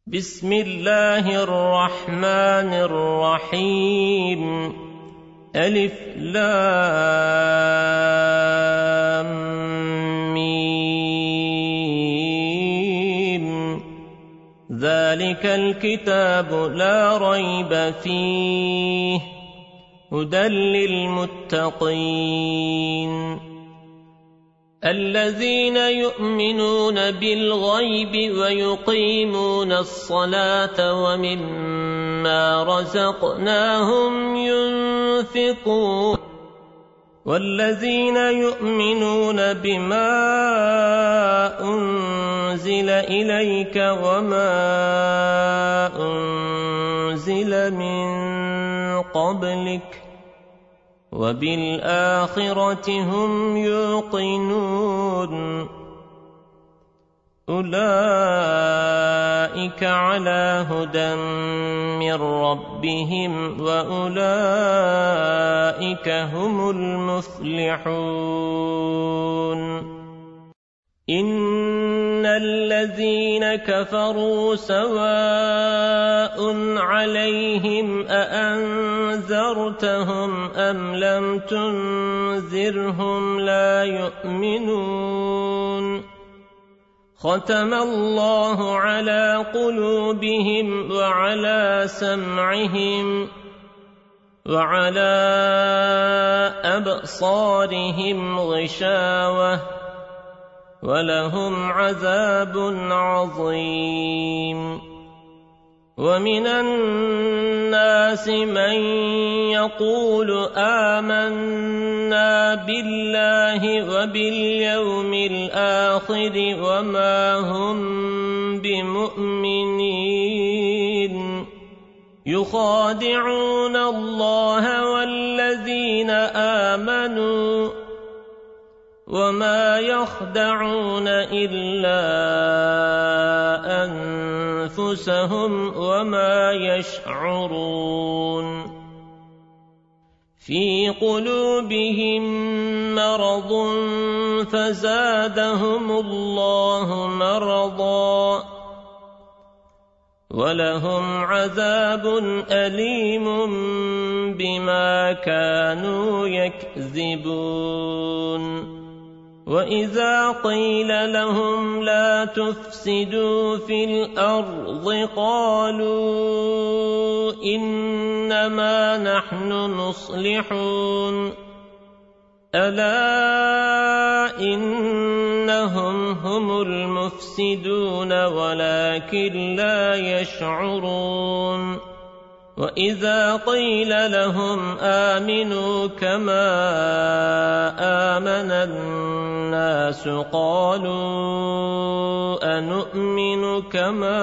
بسم الله الرحمن الرحيم ألف لام ميم ذلك الكتاب لا ريب فيه هدى للمتقين الذين يؤمنون بالغيب ويقيمون الصلاة ومما رزقناهم ينفقون والذين يؤمنون بما أنزل إليك وما أنزل من قبلك وبالآخرة هم يوقنون أولئك على هدى من ربهم وأولئك هم المفلحون إن الذين كفروا سواء عليهم أأنذرتهم أم لم تنذرهم لا يؤمنون ختم الله على قلوبهم وعلى سمعهم وعلى أبصارهم غشاوة ولهم عذاب عظيم ومن الناس من يقول آمنا بالله وباليوم الآخر وما هم بمؤمنين يخادعون الله والذين آمنوا وما يخدعون إلا أنفسهم وما يشعرون في قلوبهم مرض فزادهم الله مرضا ولهم عذاب أليم بما كانوا يكذبون وإذا قيل لهم لا تفسدوا في الأرض قالوا إنما نحن مصلحون ألا إنهم هم المفسدون ولكن لا يشعرون وإذا قيل لهم آمنوا كما آمن الناس قالوا أنؤمن كما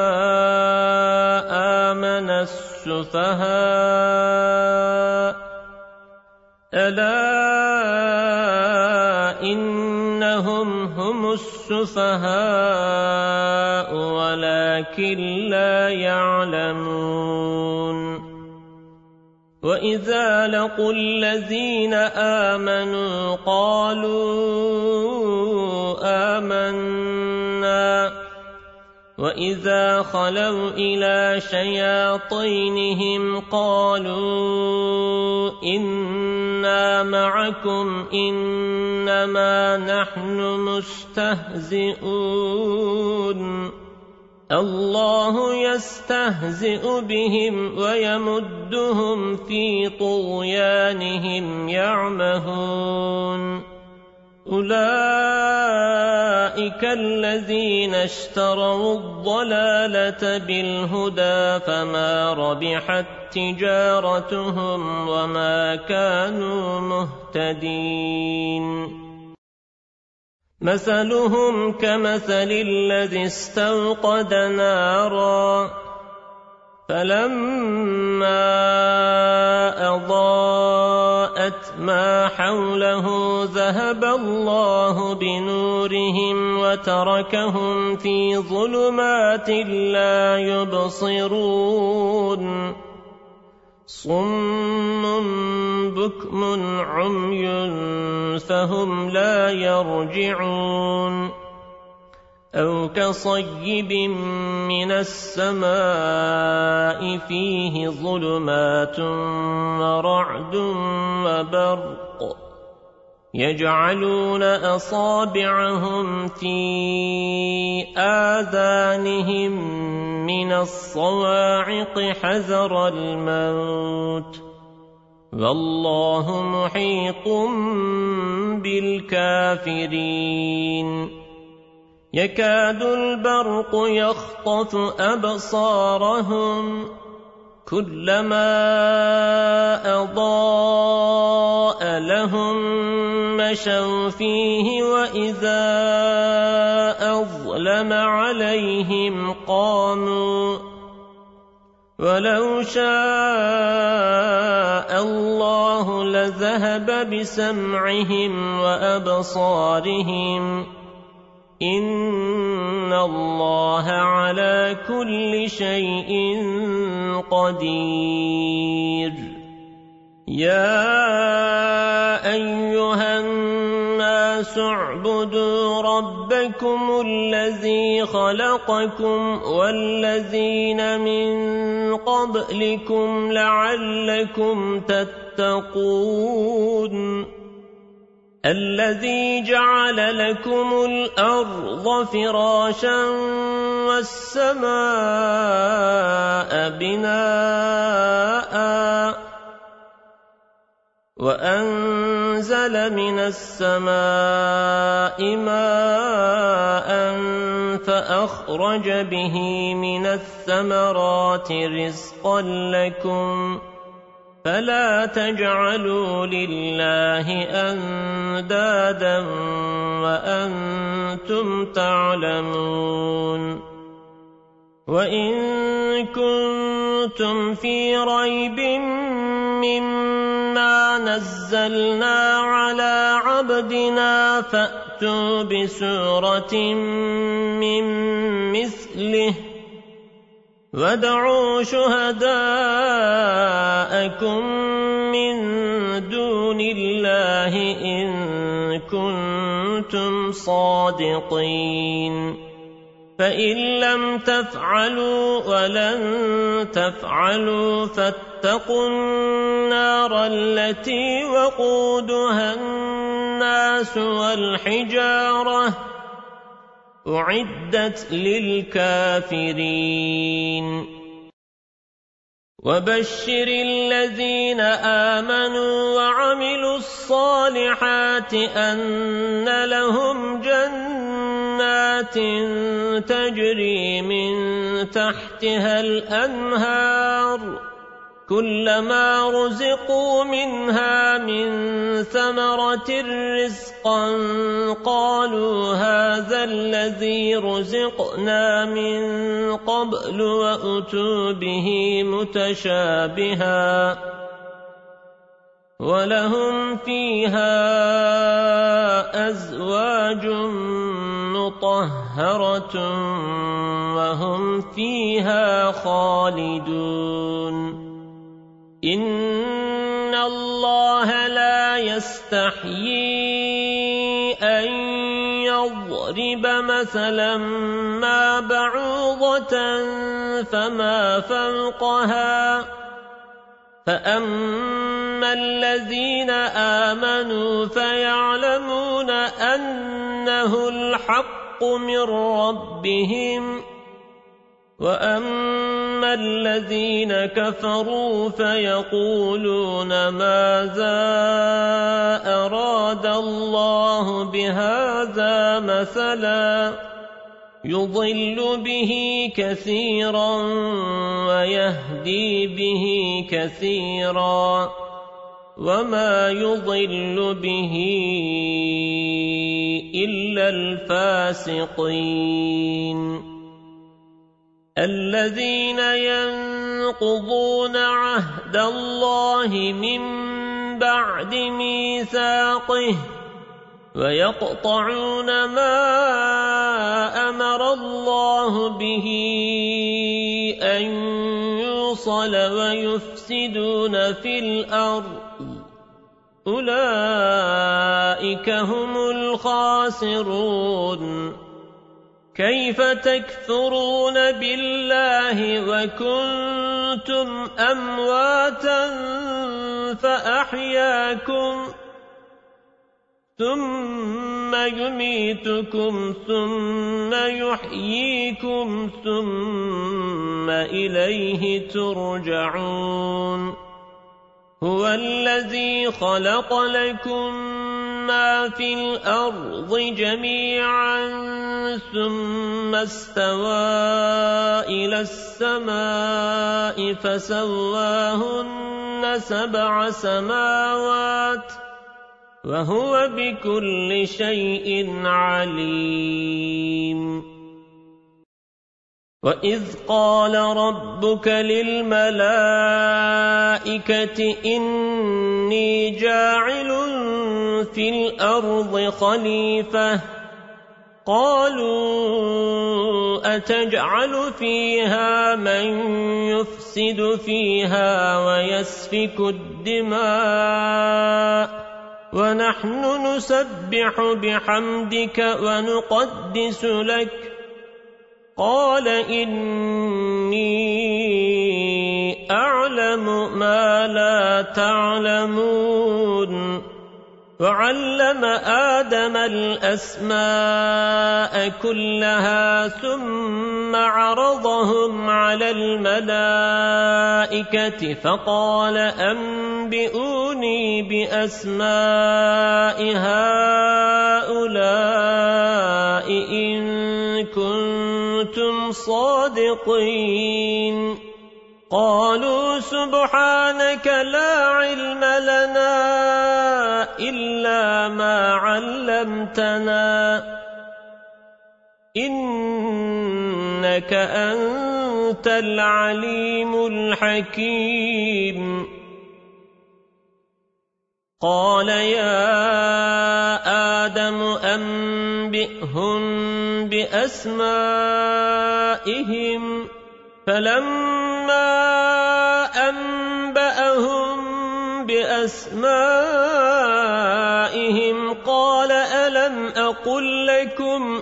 آمن السفهاء ألا إنهم هم السفهاء ولكن لا يعلمون وإذا لقوا الذين آمنوا قالوا آمنا وإذا خلوا إلى شياطينهم قالوا إنا معكم إنما نحن مستهزئون الله يستهزئ بهم ويمدهم في طغيانهم يعمهون أولئك الذين اشتروا الضلالة بالهدى فما ربحت تجارتهم وما كانوا مهتدين مثلهم كمثل الذي استوقد نارا فلما أضاءت ما حوله ذهب الله بنورهم وتركهم في ظلمات لا يبصرون صم بكم عمي فهم لا يرجعون أو كصيب من السماء فيه ظلمات ورعد وبرق يجعلون أصابعهم في آذانهم من الصواعق حذر الموت والله محيط بالكافرين يكاد البرق يخطف أبصارهم كلما أضاء لهم مشوا فيه وإذا أظلم عليهم قاموا ولو شاء الله لذهب بسمعهم وأبصارهم إن الله على كل شيء قدير يا أيها الناس اعبدوا ربكم الذي خلقكم والذين من قبلكم لعلكم تتقون الذي جعل لكم الأرض فراشا والسماء بناء وأنزل من السماء ماء فأخرج به من الثمرات رزقا لكم فلا تجعلوا لله أندادا وأنتم تعلمون وإن كنتم في ريب مما نزلنا على عبدنا فأتوا بسورة من مثله وادعوا شهداءكم من دون الله إن كنتم صادقين فإن لم تفعلوا ولن تفعلوا فاتقوا النار التي وقودها الناس والحجارة أعدت للكافرين وبشر الذين آمنوا وعملوا الصالحات أن لهم جنات تجري من تحتها الأنهار كلما رزقوا منها من ثمرة رزقا قالوا هذا الذي رزقنا من قبل وأتوا به متشابها ولهم فيها أزواج مطهرة وهم فيها خالدون إن الله لا يستحيي أن يضرب مثلا ما بعوضة فما فوقها فأما الذين آمنوا فيعلمون أنه الحق من ربهم وأما الذين كفروا فيقولون ماذا أراد الله بهذا مثلا يضل به كثيرا ويهدي به كثيرا وما يضل به إلا الفاسقين الذين ينقضون عهد الله من بعد ميثاقه ويقطعون ما أمر الله به أن يوصل ويفسدون في الأرض أولئك هم الخاسرون كيف تكفرون بالله وكنتم أمواتا فأحياكم ثم يميتكم ثم يحييكم ثم إليه ترجعون هو الذي خلق لكم ما في الأرض جميعا ثم استوى إلى السماء فسواهن 7 سماوات وهو بكل شيء عليم وإذ قال ربك للملائكة إني جاعل في الأرض خليفة قالوا أتجعل فيها من يفسد فيها ويسفك الدماء ونحن نسبح بحمدك ونقدس لك قال إني أعلم ما لا تعلمون وعلم آدم الأسماء كلها ثم عرضهم على الملائكة فقال أنبئوني بأسماء هؤلاء إن كنتم صادقين قالوا سبحانك لا علم لنا إلا ما علمتنا إنك أنت العليم الحكيم قال يا آدم أنبئهم بأسمائهم فلما أنبأهم بأسمائهم قال ألم أقل لكم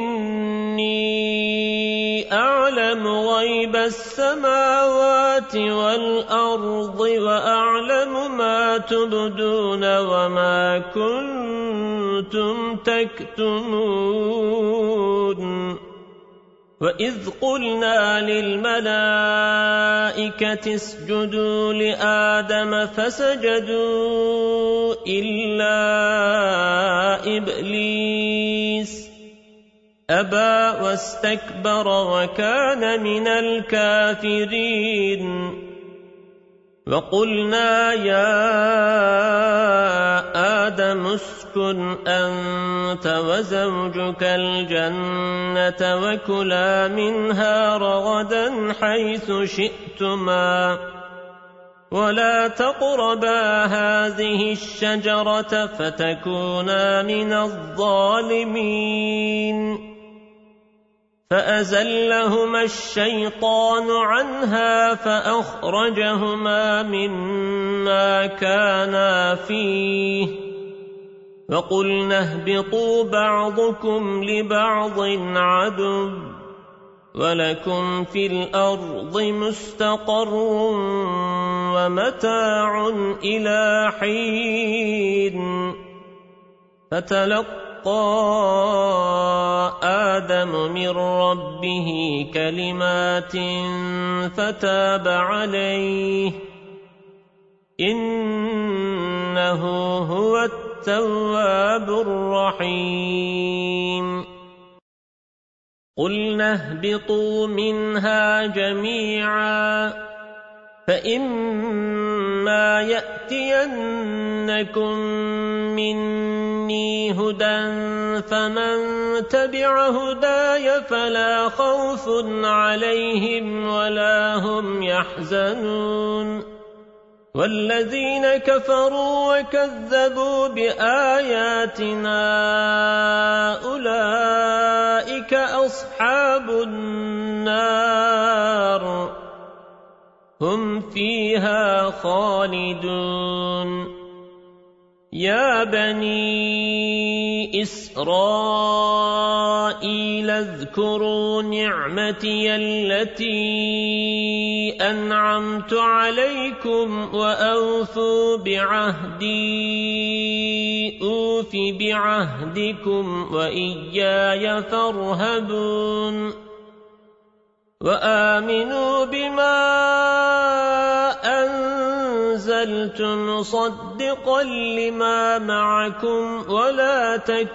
إني أعلم غيب السماوات والأرض وأعلم ما تبدون وما كنتم تكتمون وإذ قلنا للملائكة اسجدوا لآدم فسجدوا إلا إبليس أبى واستكبر وكان من الكافرين وقلنا يا آدم اسكن أنت وزوجك الجنة وكلا منها رغدا حيث شئتما ولا تقربا هذه الشجرة فتكونا من الظالمين فأزلهما الشيطان عنها فأخرجهما مما كانا فيه وقلنا اهبطوا بعضكم لبعض عدو ولكم في الأرض مستقر ومتاع إلى حين فتلقى آدم من ربه كلمات فتاب عليه إنه هو التواب الرحيم قلنا اهبطوا منها جميعا فإما يأتينكم مني هدى فمن تبع هداي فلا خوف عليهم ولا هم يحزنون والذين كفروا وكذبوا بآياتنا أولئك أصحاب النار هم فيها خالدون يا بني إسرائيل اذكروا نعمتي التي أنعمت عليكم وأوفوا بعهدي أوف بعهدكم وإياي فارهبون وآمنوا بما أنزلت مصدقا لما معكم ولا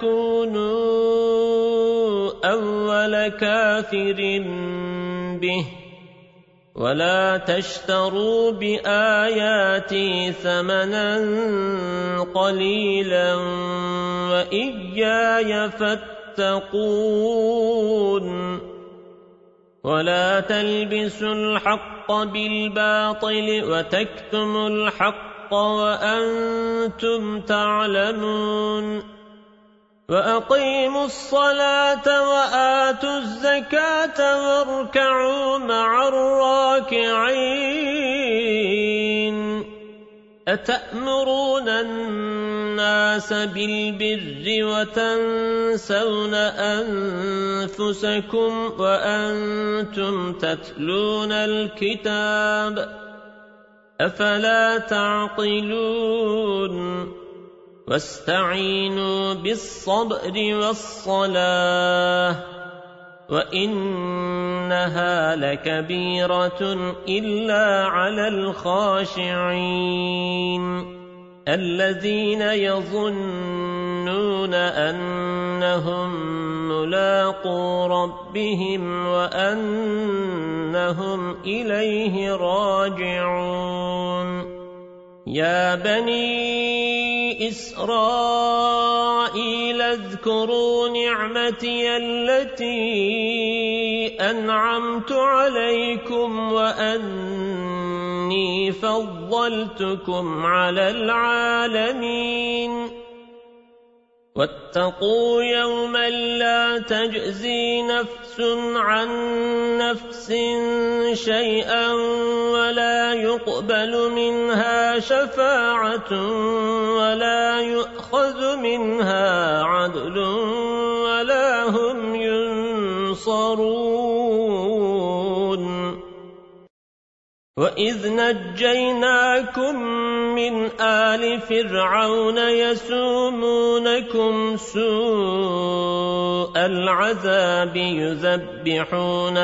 تكونوا أول كافر به ولا تشتروا بآياتي ثمنا قليلا وإياي فاتقون ولا تلبسوا الحق بالباطل وتكتموا الحق وأنتم تعلمون وأقيموا الصلاة وآتوا الزكاة واركعوا مع الراكعين أتأمرون الناس بالبر وتنسون أنفسكم وأنتم تتلون الكتاب أفلا تعقلون واستعينوا بالصبر والصلاة وإنها لكبيرة إلا على الخاشعين الذين يظنون أنهم ملاقو ربهم وأنهم إليه راجعون يا بني إسرائيل اذكروا نعمتي التي أنعمت عليكم وأني فضلتكم على العالمين واتقوا يوما لا تجزي نفس عن نفس شيئا ولا يقبل منها شفاعة ولا يؤخذ منها عدل ولا هم ينصرون وإذ نجيناكم من آل فرعون يسومونكم سوء العذاب يذبحون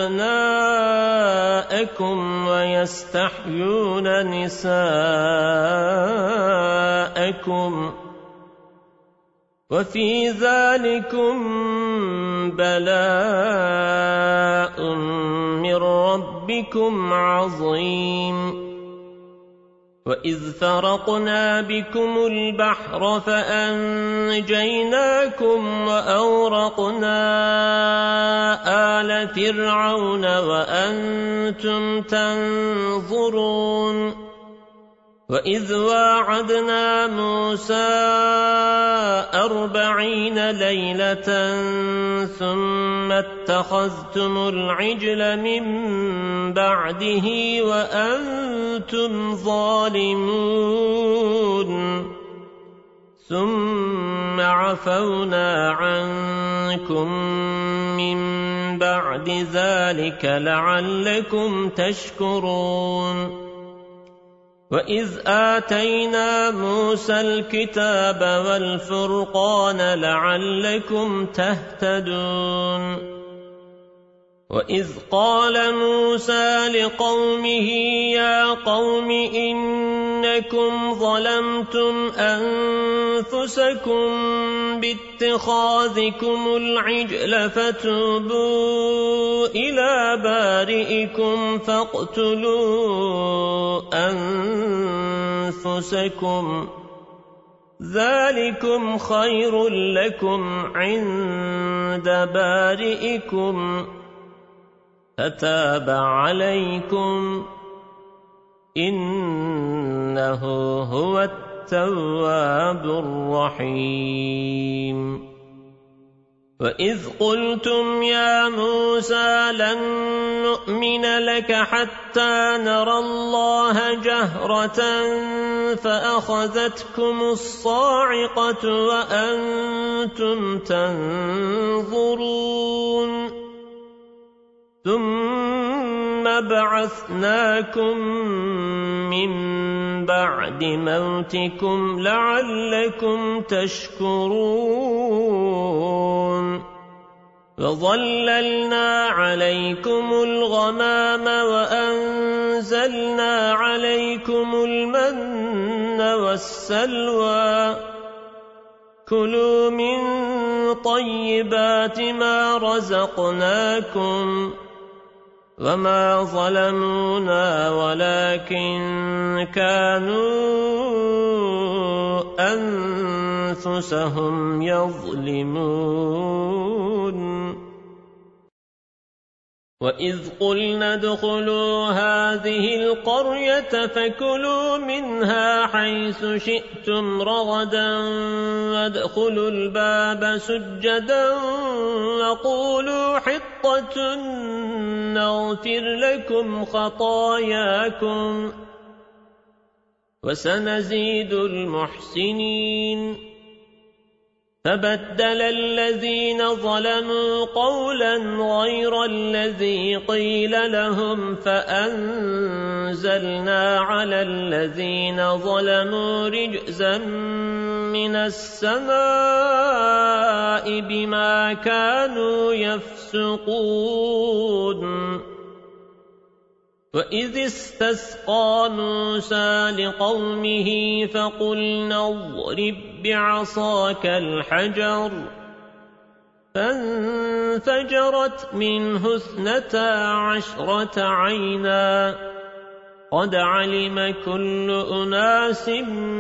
أبناءكم ويستحيون نساءكم وفي ذلكم بلاء من ربكم عظيم وإذ فرقنا بكم البحر فأنجيناكم وأورقنا آل فرعون وأنتم تنظرون وإذ واعدنا موسى 40 ليلة ثم اتخذتم العجل من بعده وأنتم ظالمون ثم عفونا عنكم من بعد ذلك لعلكم تشكرون وإذ آتينا موسى الكتاب والفرقان لعلكم تهتدون وإذ قال موسى لقومه يا قوم إنكم ظلمتم أنفسكم باتخاذكم العجل فتوبوا إلى بارئكم فاقتلوا أنفسكم ذلكم خير لكم عند بارئكم فتاب عليكم إنه هو التواب. وَإِذْ قُلْتُمْ يَا مُوسَى لَن نُّؤْمِنَ لَكَ حَتَّى نَرَى اللَّهَ جَهْرَةً فَأَخَذَتْكُمُ الصَّاعِقَةُ وَأَنْتُمْ تَنظُرُونَ ثُمَّ بَعَثْنَاكُمْ مِنْ بَعْدِ مَوْتِكُمْ لَعَلَّكُمْ تَشْكُرُونَ وَظَلَّلْنَا عَلَيْكُمُ الْغَمَامَ وَأَنزَلْنَا عَلَيْكُمُ الْمَنَّ وَالسَّلْوَىٰ كُلُوا مِن طَيِّبَاتِ مَا رَزَقْنَاكُمْ وَمَا ظَلَمُونَا وَلَكِن كَانُوا أَنفُسَهُمْ يَظْلِمُونَ وَإِذْ قُلْنَا ادْخُلُوا هَٰذِهِ الْقَرْيَةَ فَكُلُوا مِنْهَا حَيْثُ شِئْتُمْ رَغَدًا وَادْخُلُوا الْبَابَ سُجَّدًا وَقُولُوا حِطَّةٌ نَّغْفِرْ لَكُمْ خَطَايَاكُمْ وَسَنَزِيدُ الْمُحْسِنِينَ فَبَدَّلَ الَّذِينَ ظَلَمُوا قَوْلًا غَيْرَ الَّذِي قِيلَ لَهُمْ فَأَنزَلْنَا عَلَى الَّذِينَ ظَلَمُوا رِجْزًا مِّنَ السَّمَاءِ بِمَا كَانُوا يَفْسُقُونَ وَإِذِ اسْتَسْقَىٰ مُوسَىٰ لِقَوْمِهِ فَقُلْنَا اضْرِب بِّعَصَاكَ الْحَجَرَ فَانفَجَرَتْ مِنْهُ 12 عَيْنًا قَدْ عَلِمَ كُلُّ أُنَاسٍ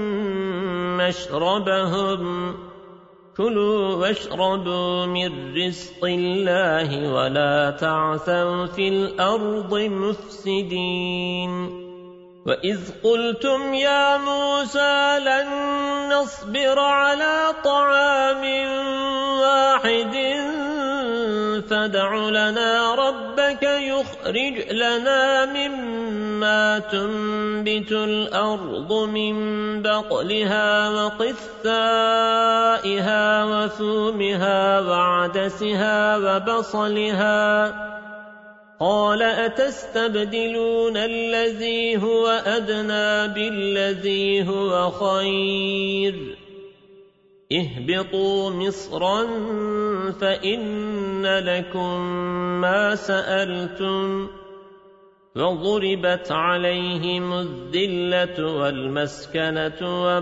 مَّشْرَبَهُمْ كُلُوا وَاشْرَبُوا مِن رِّزْقِ اللَّهِ وَلَا تَعْثَوْا فِي الْأَرْضِ مُفْسِدِينَ وَإِذْ قُلْتُمْ يَا مُوسَى لَن نَّصْبِرَ عَلَىٰ طَعَامٍ وَاحِدٍ فَادْعُ لَنَا رَبَّكَ يُخْرِجْ لَنَا مِمَّا تُنبِتُ الْأَرْضُ مِن بَقْلِهَا وَقِثَّائِهَا وَفُومِهَا وَعَدَسِهَا وَبَصَلِهَا قَالَ أَتَسْتَبْدِلُونَ الَّذِي هُوَ أَدْنَىٰ بِالَّذِي هُوَ خَيْرٌ اهْبِطُوا مِصْرًا فَإِنَّ لَكُم مَّا سَأَلْتُمْ وَضُرِبَتْ عَلَيْهِمُ الذِّلَّةُ وَالْمَسْكَنَةُ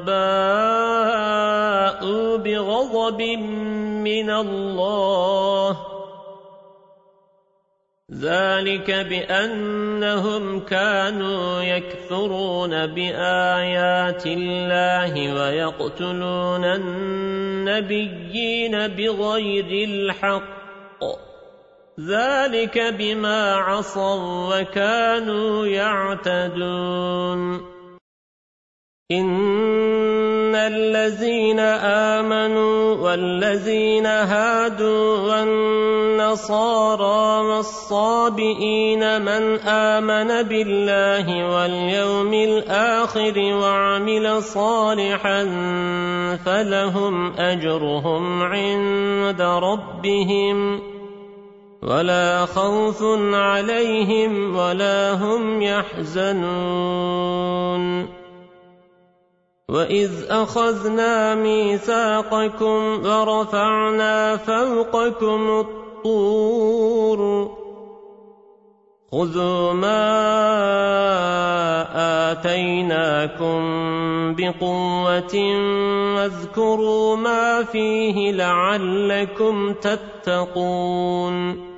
وَبَاءُوا بِغَضَبٍ مِّنَ اللَّهِ ذَلِكَ بِأَنَّهُمْ كَانُوا يَكْفُرُونَ بِآيَاتِ اللَّهِ وَيَقْتُلُونَ النَّبِيِّينَ بِغَيْرِ الْحَقِّ ذَلِكَ بِمَا عَصَوا وَكَانُوا يَعْتَدُونَ إِنَّ الَّذِينَ آمَنُوا وَالَّذِينَ هَادُوا وَالنَّصَارَىٰ وَالصَّابِئِينَ مَنْ آمَنَ بِاللَّهِ وَالْيَوْمِ الْآخِرِ وَعَمِلَ صَالِحًا فَلَهُمْ أَجْرُهُمْ عِندَ رَبِّهِمْ وَلَا خَوْفٌ عَلَيْهِمْ وَلَا هُمْ يَحْزَنُونَ وَإِذْ أَخَذْنَا مِيثَاقَكُمْ وَرَفَعْنَا فَوْقَكُمُ الطُّورَ خُذُوا مَا آتَيْنَاكُمْ بِقُوَّةٍ وَاذْكُرُوا مَا فِيهِ لَعَلَّكُمْ تَتَّقُونَ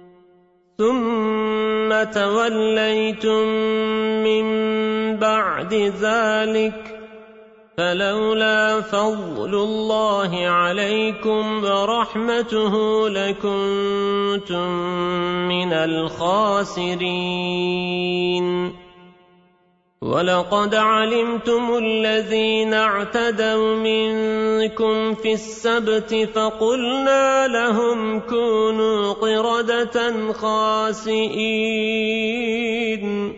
ثُمَّ تَوَلَّيْتُم مِّن بَعْدِ ذَلِكَ فَلَوْلَا فَضْلُ اللَّهِ عَلَيْكُمْ وَرَحْمَتُهُ لَكُنتُم مِّنَ الْخَاسِرِينَ ولقد علمتم الذين اعتدوا منكم في السبت فقلنا لهم كونوا قردة خاسئين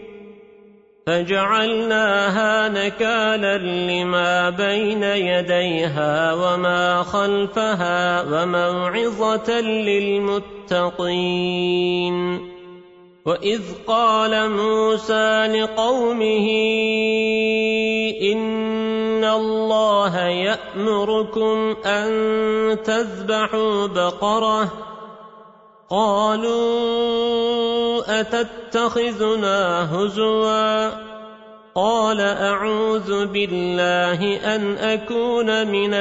فجعلناها نكالا لما بين يديها وما خلفها وموعظة للمتقين وإذ قال موسى لقومه إن الله يأمركم أن تذبحوا بقرة قالوا أتتخذنا هزوا قال أعوذ بالله أن أكون من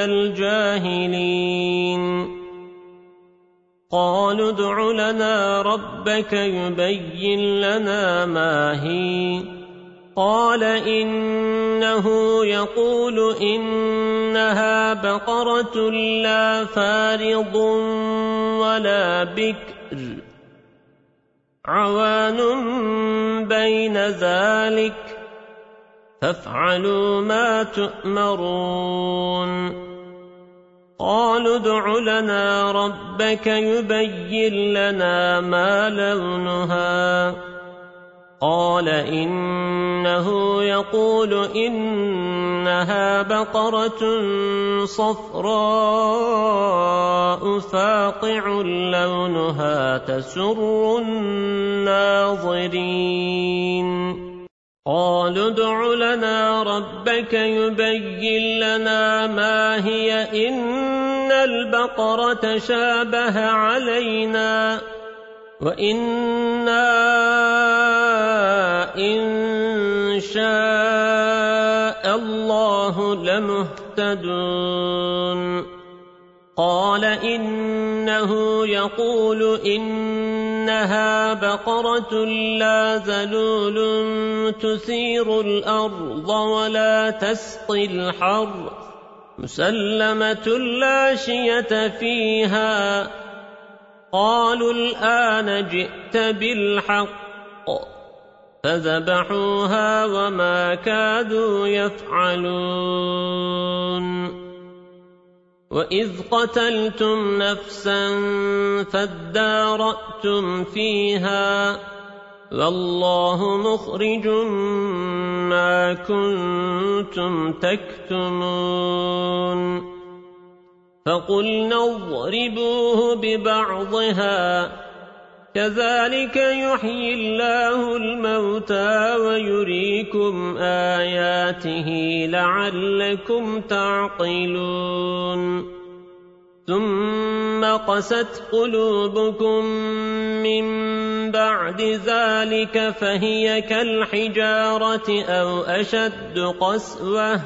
الجاهلين قالوا ادع لنا ربك يبين لنا ما هي قال إنه يقول إنها بقرة لا فارض ولا بكر عوان بين ذلك فافعلوا ما تؤمرون قالوا ادع لنا ربك يبين لنا ما لونها قال إنه يقول إنها بقرة صفراء فاقع لونها تسر الناظرين قالوا ادع لنا ربك يبين لنا ما هي إن البقرة شابه علينا وإنا إن شاء الله لمهتدون قال إنه يقول إنها بقرة لا ذلول تثير الأرض ولا تسقي الحرث مسلمة لا شية فيها قالوا الآن جئت بالحق فذبحوها وما كادوا يفعلون وإذ قتلتم نفسا فادارأتم فيها والله مخرج ما كنتم تكتمون فقلنا اضربوه ببعضها كذلك يحيي الله الموتى ويريكم آياته لعلكم تعقلون ثم قست قلوبكم من بعد ذلك فهي كالحجارة أو أشد قسوة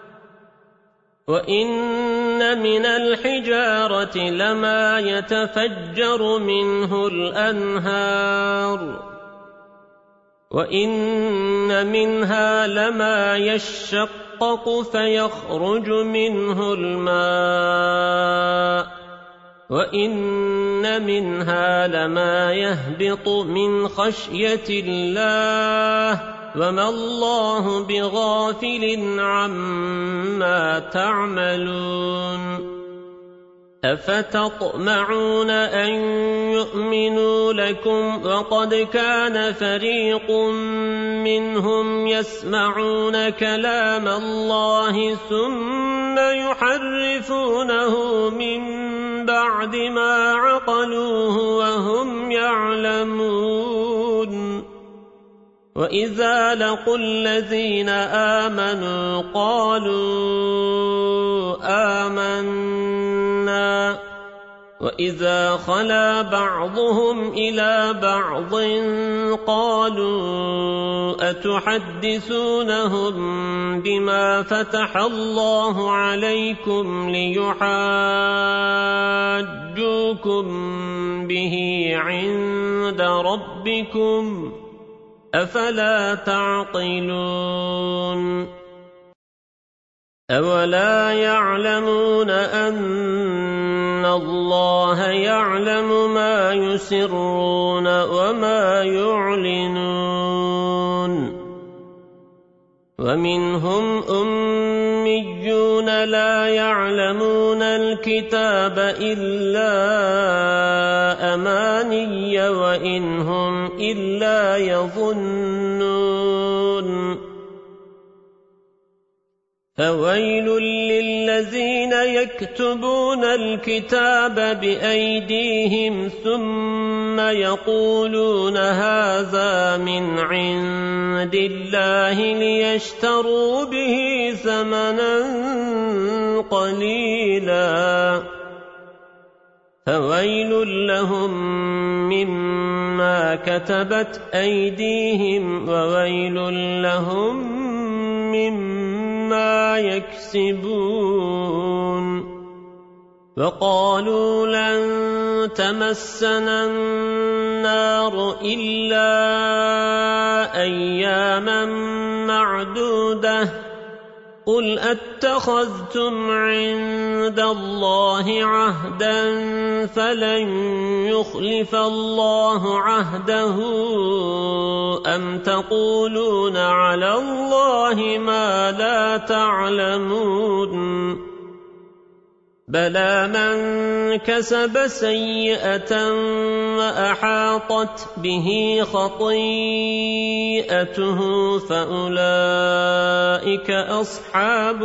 وإن من الحجارة لما يتفجر منه الأنهار وإن منها لما يشقق فيخرج منه الماء وإن منها لما يهبط من خشية الله وما الله بغافل عما تعملون أفتطمعون أن يؤمنوا لكم وقد كان فريق منهم يسمعون كلام الله ثم يحرفونه من بعد ما عقلوه وهم يعلمون وإذا لقوا الذين آمنوا قالوا آمنا وإذا خلا بعضهم إلى بعض قالوا أتحدثونهم بما فتح الله عليكم ليحاجوكم به عند ربكم أفلا تعقلون أولا يعلمون أن الله يعلم ما يسرون وما يعلنون ومنهم أميون لا يعلمون الكتاب إلا أماني وإن هم إلا يظنون فويل للذين يكتبون الكتاب بأيديهم ثم يقولون هذا من عند الله ليشتروا به ثمنا قليلا فويل لهم مما كتبت أيديهم وويل لهم مما يكسبون وقالوا لن تمسنا النار إلا أياما معدودة قل أتخذتم عند الله عهدا فلن يخلف الله عهده أم تقولون على الله ما لا تعلمون بلى من كسب سيئة وأحاطت به خطيئته فأولئك أصحاب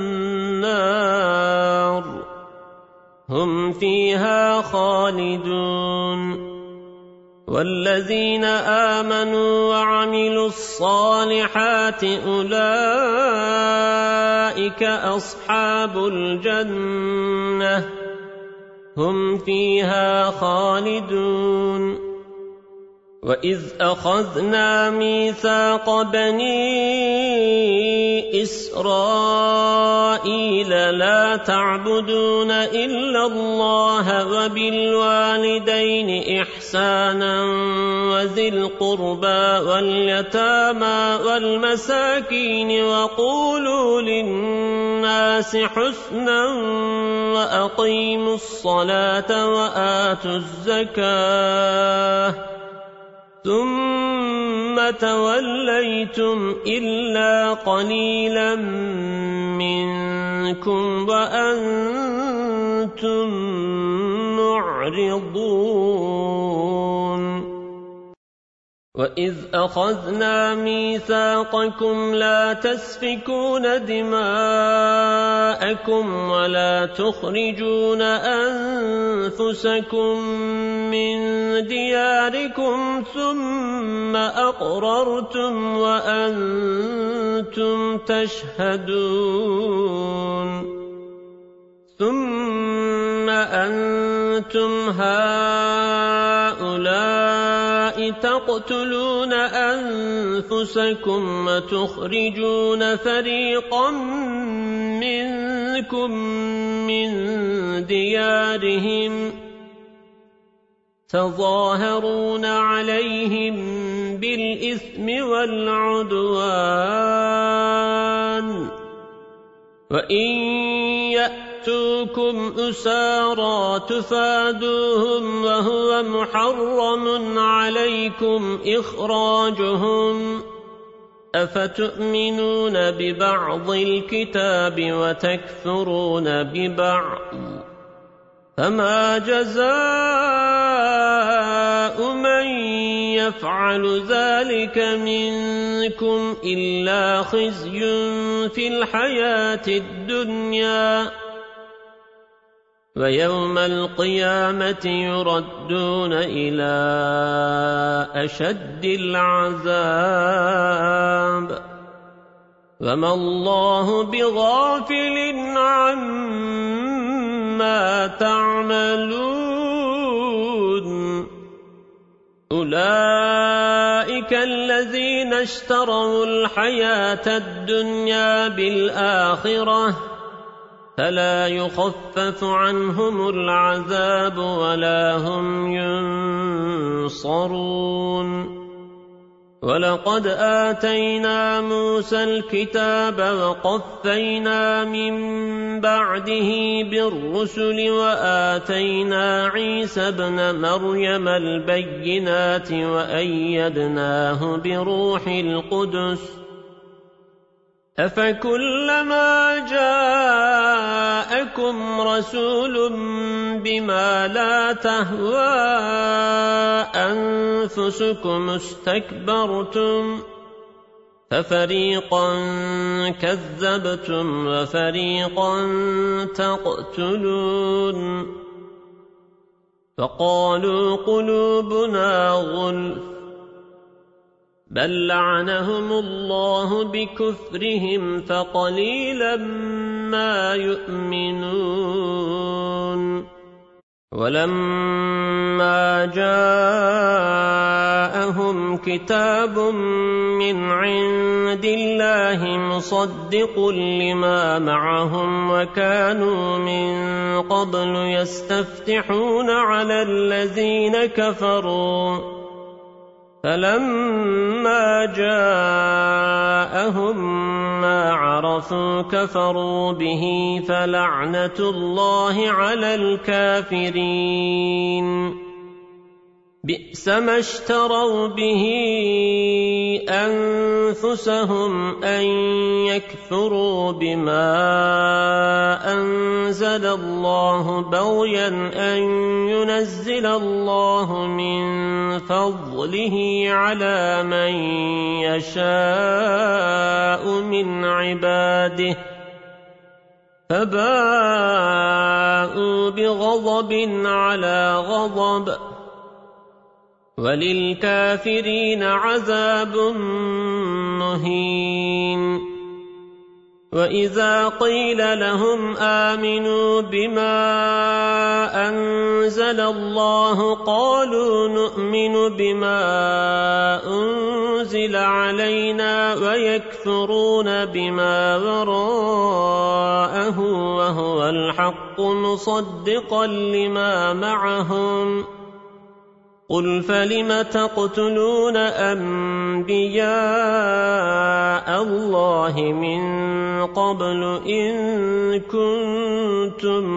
النار هم فيها خالدون والذين آمنوا وعملوا الصالحات أولئك أصحاب الجنة هم فيها خالدون وإذ أخذنا ميثاق بني إسرائيل لا تعبدون إلا الله وبالوالدين إحسانا وذي القربى واليتامى والمساكين وقولوا للناس حسنا وأقيموا الصلاة وآتوا الزكاة ثم توليتم إلا قليلا منكم وأنتم معرضون وإذ أخذنا ميثاقكم لا تسفكون دماءكم ولا تخرجون أنفسكم من دياركم ثم أقررتم وأنتم تشهدون ثم أنتم هؤلاء تقتلون أنفسكم وتخرجون فريقا منكم من ديارهم تظاهرون عليهم بالإثم والعدوان وإن يأتوكم أسارى تفادوهم وهو محرم عليكم إخراجهم أفتؤمنون ببعض الكتاب وتكفرون ببعض فما جزاء من يفعل ذلك منكم إلا خزي في الحياة الدنيا ويوم القيامة يردون إلى أشد العذاب وما الله بغافل عما تعملون أولئك الذين اشتروا الحياة الدنيا بالآخرة فلا يخفف عنهم العذاب ولا هم ينصرون ولقد آتينا موسى الكتاب وقفينا من بعده بالرسل وآتينا عيسى ابن مريم البينات وأيدناه بروح القدس أفكلما جاءكم رسول بما لا تهوى أنفسكم استكبرتم ففريقا كذبتم وفريقا تقتلون فقالوا قلوبنا غلف بل لعنهم الله بكفرهم فقليلا ما يؤمنون ولما جاءهم كتاب من عند الله مصدق لما معهم وكانوا من قبل يستفتحون على الذين كفروا فلما جاءهم ما عرفوا كفروا به فلعنة الله على الكافرين بئس ما اشتروا به أنفسهم أن يكفروا بما أنزل الله بغيا أن ينزل الله من فضله على من يشاء من عباده فباءوا بغضب على غضب وللكافرين عذاب مهين وإذا قيل لهم آمنوا بما أنزل الله قالوا نؤمن بما أنزل علينا ويكفرون بما وراءه وهو الحق مصدقا لما معهم قل فلم تقتلون أنبياء الله من قبل إن كنتم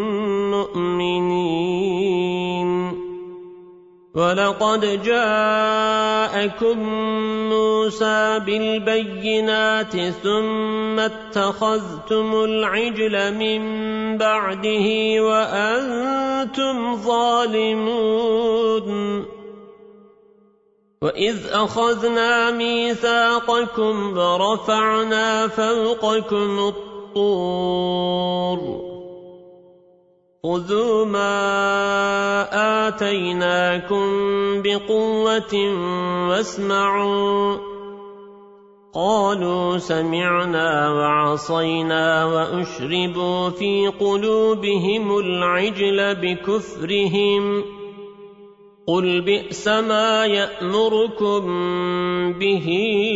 مؤمنين ولقد جاءكم موسى بالبينات ثم اتخذتم العجل من بعده وأنتم ظالمون وإذ أخذنا ميثاقكم ورفعنا فوقكم الطور خذوا ما آتيناكم بقوة واسمعوا قالوا سمعنا وعصينا وأشربوا في قلوبهم العجل بكفرهم قل بئس ما يأمركم به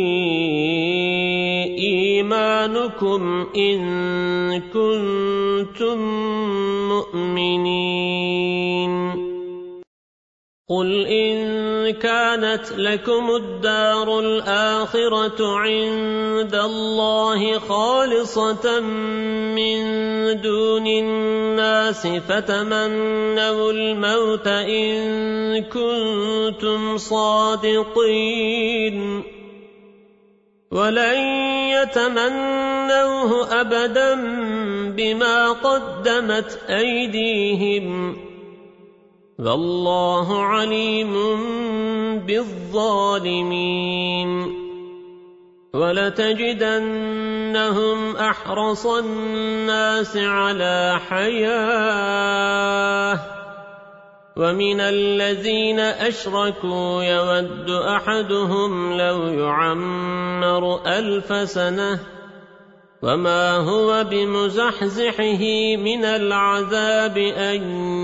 إيمانكم إن كنتم مؤمنين قل إن كانت لكم الدار الآخرة عند الله خالصة من دون الناس فتمنوا الموت إن كنتم صادقين ولن يتمنوه أبدا بما قدمت أيديهم والله عليم بالظالمين ولتجدنهم أحرص الناس على حياة ومن الذين أشركوا يود أحدهم لو يعمر 1000 سنة وما هو بمزحزحه من العذاب أن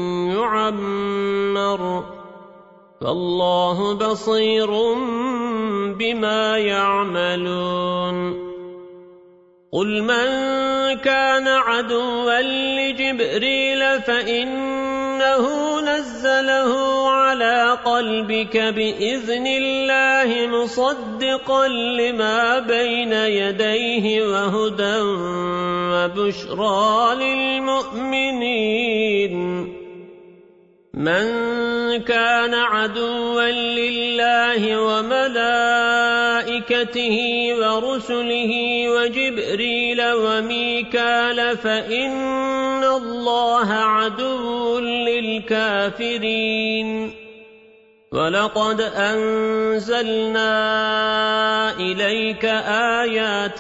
يعمر فالله بصير بما يعملون قل من كان عدوا لجبريل فإنه نزله على قلبك بإذن الله مصدقا لما بين يديه وهدى وبشرى للمؤمنين من كان عدوا لله وملائكته ورسله وجبريل وميكال فإن الله عدو للكافرين ولقد أنزلنا إليك آيات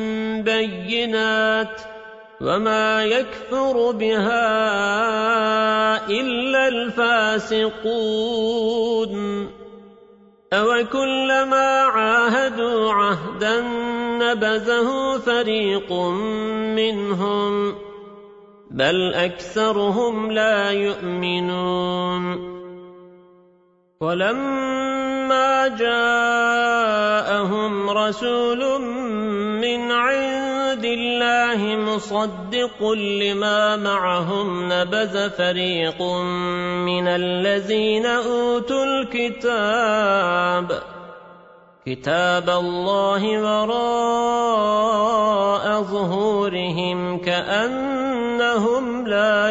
بينات وما يكفر بها إلا الفاسقون أوكلما عاهدوا عهدا نبذه فريق منهم بل أكثرهم لا يؤمنون ولما جاءهم رسول من عند الله مصدق لما معهم نبذ فريق من الذين أوتوا كتاب الله وراء ظهورهم كأنهم لا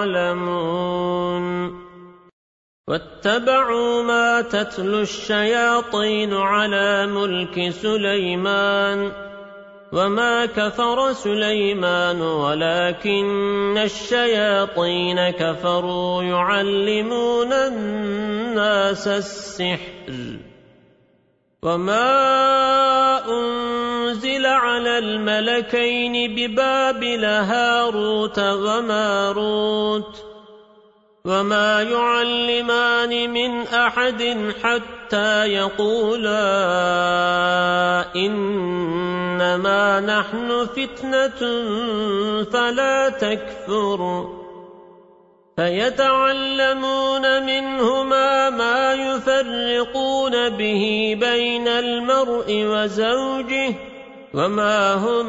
يعلمون واتبعوا ما تتلو الشياطين على ملك سليمان وما كفر سليمان ولكن الشياطين كفروا يعلمون الناس السحر وما أنزل على الملكين ببابل هاروت وماروت وما يعلمان من أحد حتى يقولا إنما نحن فتنة فلا تكفر فيتعلمون منهما ما يفرقون به بين المرء وزوجه وما هم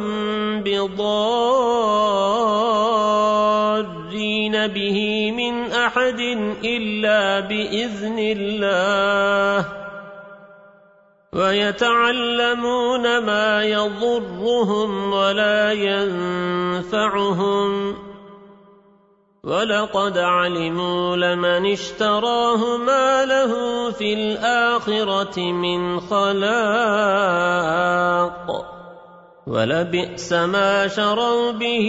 بضارين به من أحد إلا بإذن الله ويتعلمون ما يضرهم ولا ينفعهم ولقد علموا لمن اشتراه ما له في الآخرة من خلاق ولبئس ما شروا به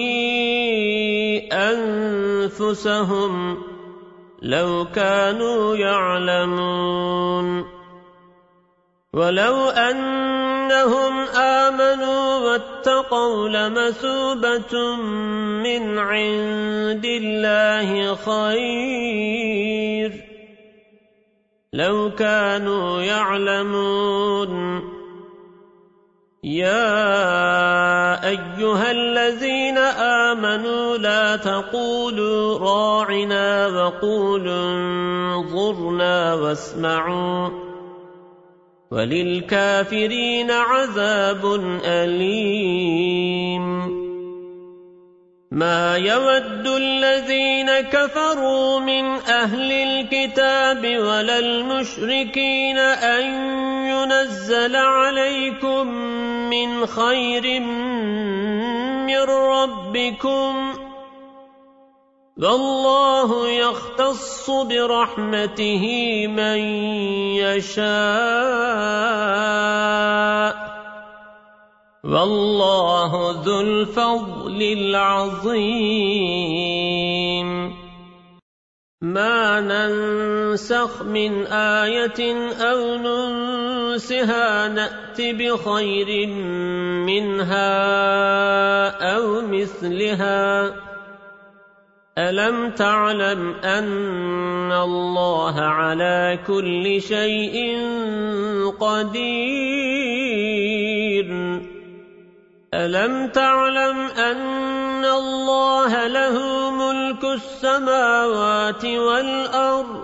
أنفسهم لو كانوا يعلمون ولو أنهم آمنوا واتقوا لمثوبة من عند الله خير لو كانوا يعلمون يا أيها الذين آمنوا لا تقولوا راعنا وقولوا انظرنا واسمعوا وللكافرين عذاب أليم ما يود الذين كفروا من أهل الكتاب ولا المشركين أن ينزل عليكم من خير من ربكم والله يختص برحمته من يشاء والله ذو الفضل العظيم ما ننسخ من آية أو ننسها نأت بخير منها أو مثلها ألم تعلم أن الله على كل شيء قدير ألم تعلم أن الله له ملك السماوات والأرض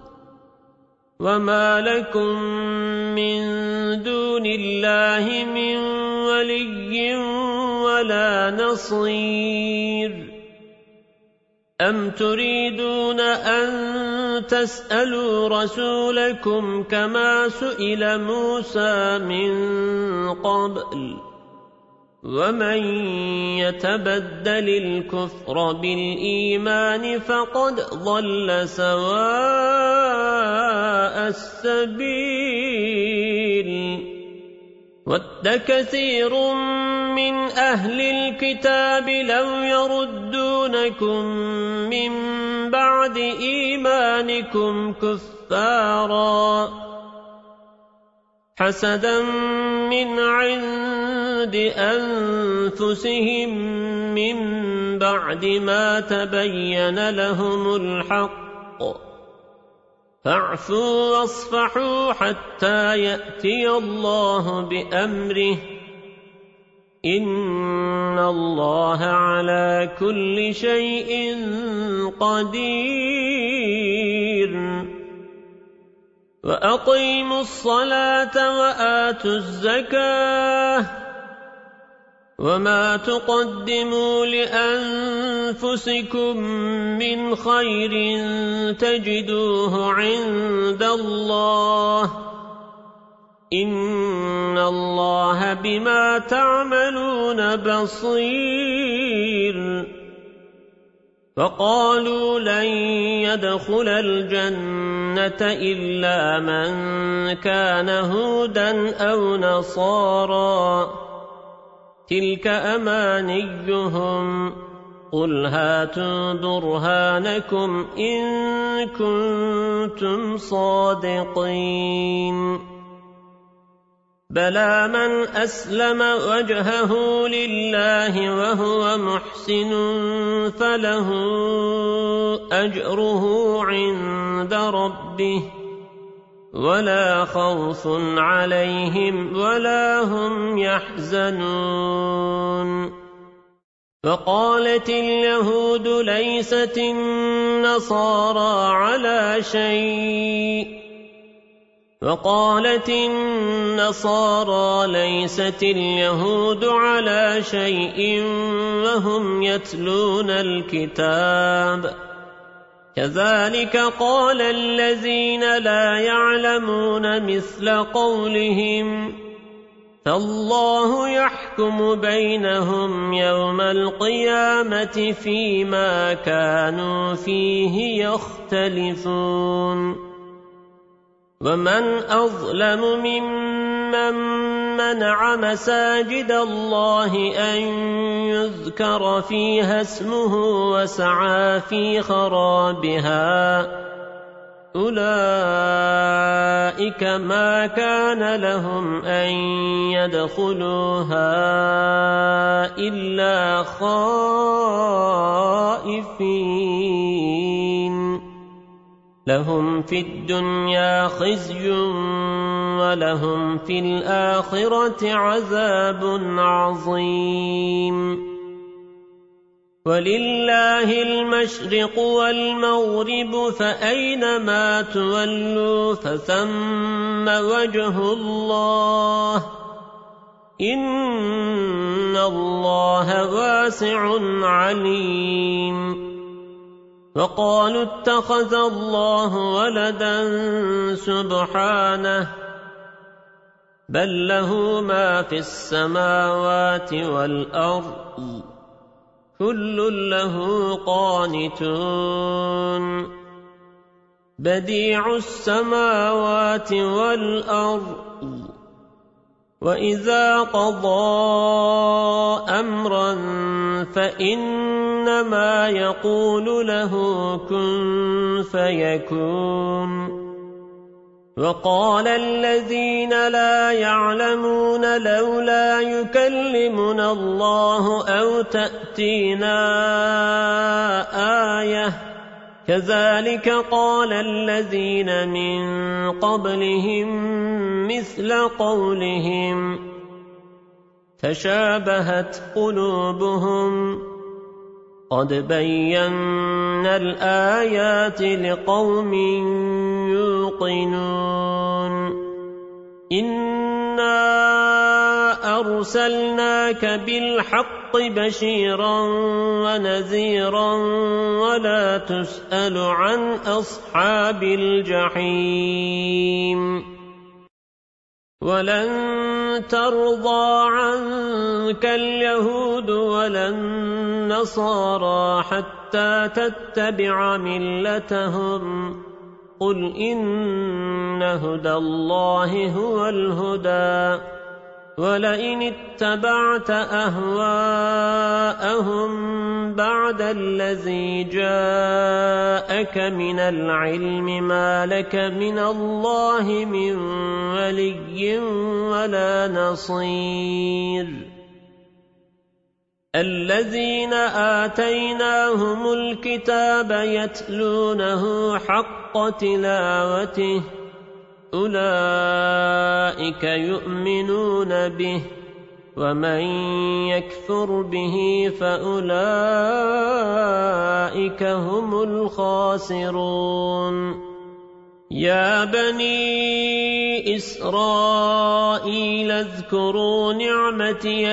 وما لكم من دون الله من ولي ولا نصير أم تريدون أن تسألوا رسولكم كما سئل موسى من قبل ومن يتبدل الكفر بالإيمان فقد ضل سواء السبيل ود كثير من أهل الكتاب لو يردونكم من بعد إيمانكم كفارا حسدا من عند أنفسهم من بعد ما تبين لهم الحق فاعفوا واصفحوا حتى يأتي الله بأمره إن الله على كل شيء قدير وأقيموا الصلاة وآتوا الزكاة وما تقدموا لأنفسكم من خير تجدوه عند الله إن الله بما تعملون بصير فقالوا لن يدخل الجنة إلا من كان هودا أو نصارا تلك أمانيهم قل هاتوا برهانكم إن كنتم صادقين بلى من أسلم وجهه لله وهو محسن فله أجره عند ربه ولا خوف عليهم ولا هم يحزنون فقالت اليهود ليست النصارى على شيء وقالت النصارى ليست اليهود على شيء وهم يتلون الكتاب كذلك قال الذين لا يعلمون مثل قولهم فالله يحكم بينهم يوم القيامة فيما كانوا فيه يختلفون ومن أظلم ممن منع مساجد الله أن يذكر فيها اسمه وسعى في خرابها أولئك ما كان لهم أن يدخلوها إلا خائفين لهم في الدنيا خزي ولهم في الآخرة عذاب عظيم ولله المشرق والمغرب فأينما تولوا فثم وجه الله إن الله واسع عليم وقالوا اتخذ الله ولدا سبحانه بل له ما في السماوات والأرض كل له قانتون بديع السماوات والأرض وإذا قضى أمرا فإنما يقول له كن فيكون وقال الذين لا يعلمون لولا يكلمنا الله أو تأتينا آية كذلك قال الذين من قبلهم مثل قولهم تشابهت قلوبهم قد بينا الآيات لقوم يوقنون إنا أرسلناك بالحق بشيرا ونذيرا ولا تسأل عن أصحاب الجحيم ولن ترضى عنك اليهود ولا النصارى حتى تتبع ملتهم قل إن هدى الله هو الهدى ولئن اتبعت أهواءهم بعد الذي جاءك من العلم ما لك من الله من ولي ولا نصير الذين آتيناهم الكتاب يتلونه حق تلاوته أولئك يؤمنون به ومن يكفر به فأولئك هم الخاسرون يا بني إسرائيل اذكروا نعمتي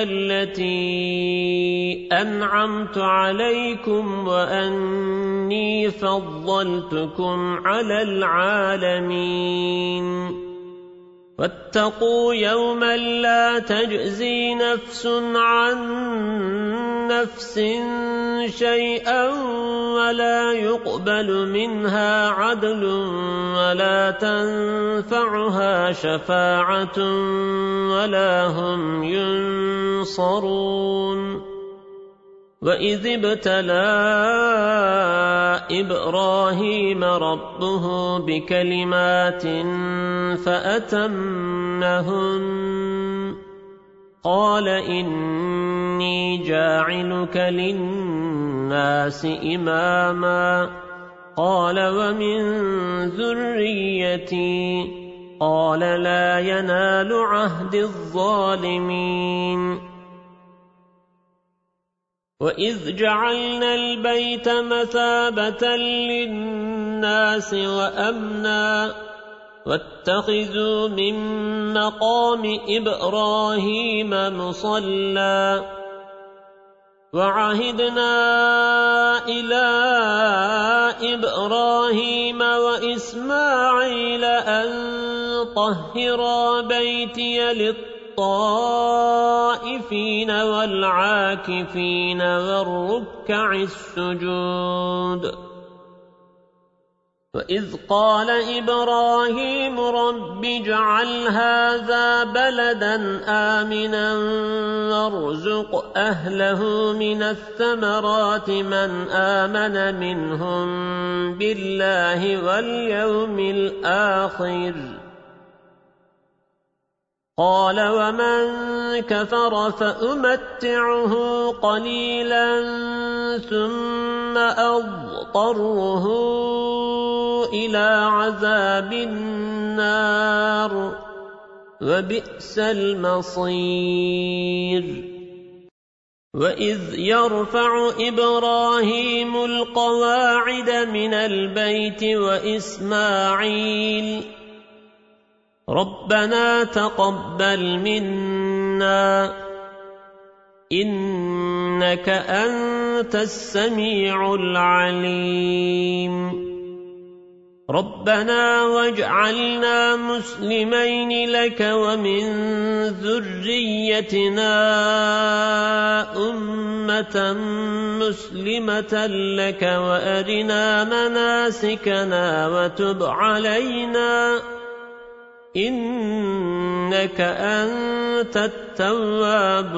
التي أنعمت عليكم وأني فضلتكم على العالمين واتقوا يوما لا تجزي نفس عن نفس شيئا ولا يقبل منها عدل ولا تنفعها شفاعة ولا هم ينصرون وإذ ابتلى إبراهيم ربه بكلمات فأتمهن قال إني جاعلك للناس إماما قال ومن ذريتي قال لا ينال عهد الظالمين وإذ جعلنا البيت مثابة للناس وأمنا واتخذوا من مقام إبراهيم مصلى وعهدنا إلى إبراهيم وإسماعيل أن طهرا بيتي للطائفين والعاكفين والركع السجود وإذ قال إبراهيم رب اجعل هذا بلدا آمنا وارزق أهله من الثمرات من آمن منهم بالله واليوم الآخر قال ومن كفر فأمتعه قليلا ثم أضطره إلى عذاب النار وبئس المصير وإذ يرفع إبراهيم القواعد من البيت وإسماعيل ربنا تقبل منا إنك أنت السميع العليم ربنا واجعلنا مسلمين لك ومن ذريتنا أمة مسلمة لك وأرنا مناسكنا وتب علينا إنك أنت التواب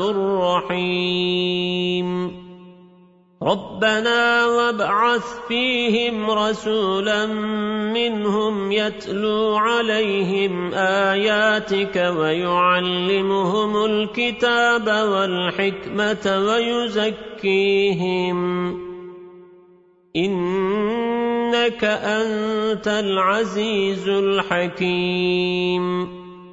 الرحيم ربنا وابعث فيهم رسولا منهم يتلو عليهم آياتك ويعلمهم الكتاب والحكمة ويزكيهم إنك أنت العزيز الحكيم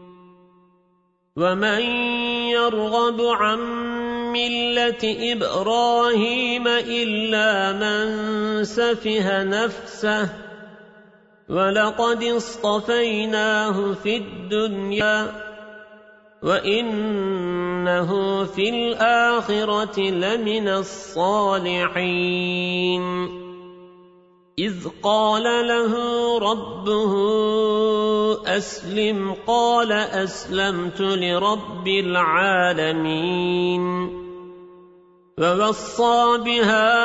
ومن يرغب عن ملة إبراهيم إلا من سفه نفسه ولقد اصطفيناه في الدنيا وإنه في الآخرة لمن الصالحين إذ قال له ربه أسلم قال أسلمت لرب العالمين ووصى بها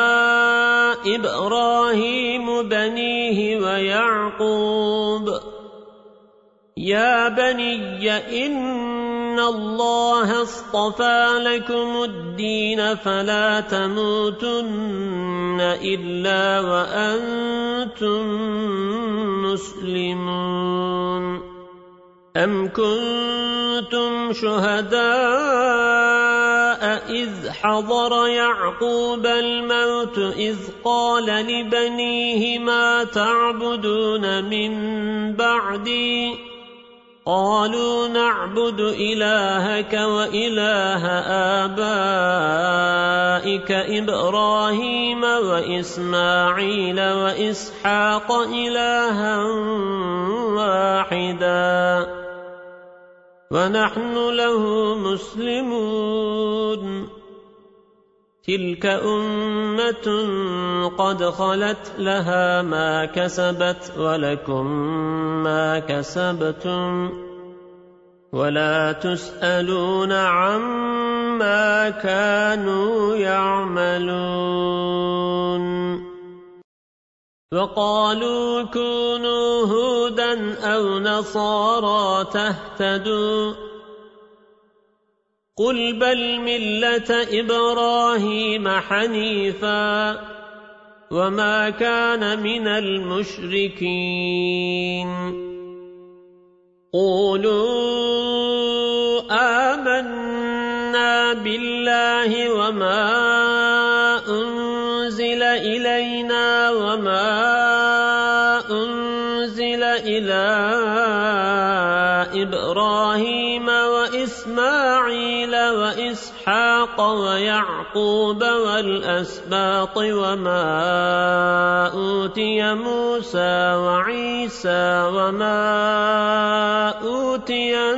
إبراهيم بنيه ويعقوب يا بني إن الله اصطفى لكم الدين فلا تموتن إلا وأنتم مسلمون أم كنتم شهداء إذ حضر يعقوب الموت إذ قال لبنيه ما تعبدون من بعدي قالوا نعبد إلهك وإله آبائك إبراهيم وإسماعيل وإسحاق إلها واحدا ونحن له مسلمون تلك أمة قد خلت لها ما كسبت ولكم ما كسبتم ولا تسألون عما كانوا يعملون وقالوا كونوا هودا أو نصارى تهتدوا قل بل ملة إبراهيم حنيفا وما كان من المشركين قولوا آمنا بالله وما أنزل إلينا وما أنزل إلى إبراهيم وإسماعيل وإسحاق ويعقوب والأسباط وما أوتي موسى وعيسى وما أوتي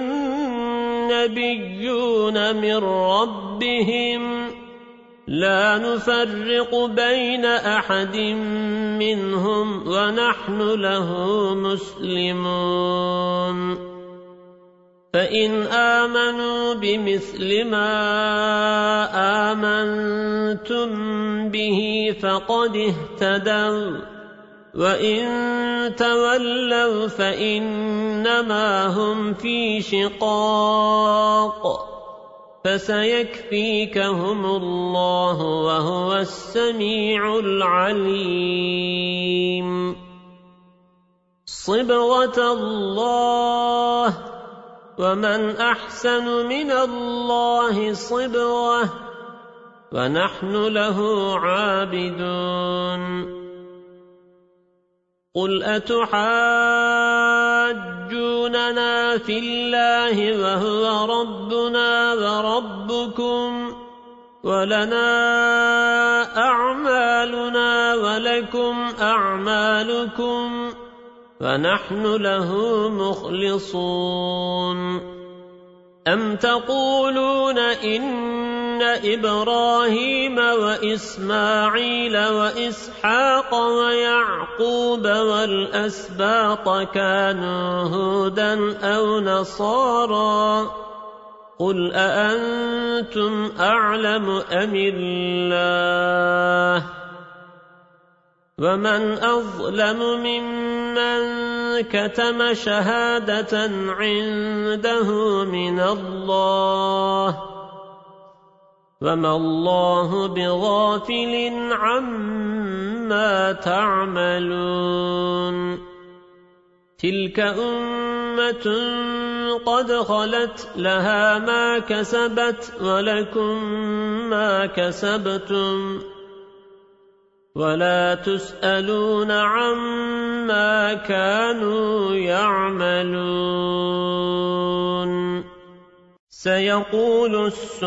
النبيون من ربهم لا نفرق بين أحد منهم ونحن له مسلمون فإن آمنوا بمثل ما آمنتم به فقد اهتدوا وإن تولوا فإنما هم في شقاق فسيكفيكهم الله وهو السميع العليم صبغة الله ومن أحسن من الله صبغة ونحن له عابدون قل أتحاجوننا في الله وهو ربنا وربكم ولنا أعمالنا ولكم أعمالكم ونحن له مخلصون أم تقولون إن إبراهيم وإسماعيل وإسحاق ويعقوب والأسباط كانوا هودا أو نصارى قل أأنتم أعلم أم الله ومن أظلم ممن كتم شهادة عنده من الله وما الله بغافل عما تعملون تلك أمة قد خلت لها ما كسبت ولكم ما كسبتم ولا تسألون عما كانوا يعملون سيقول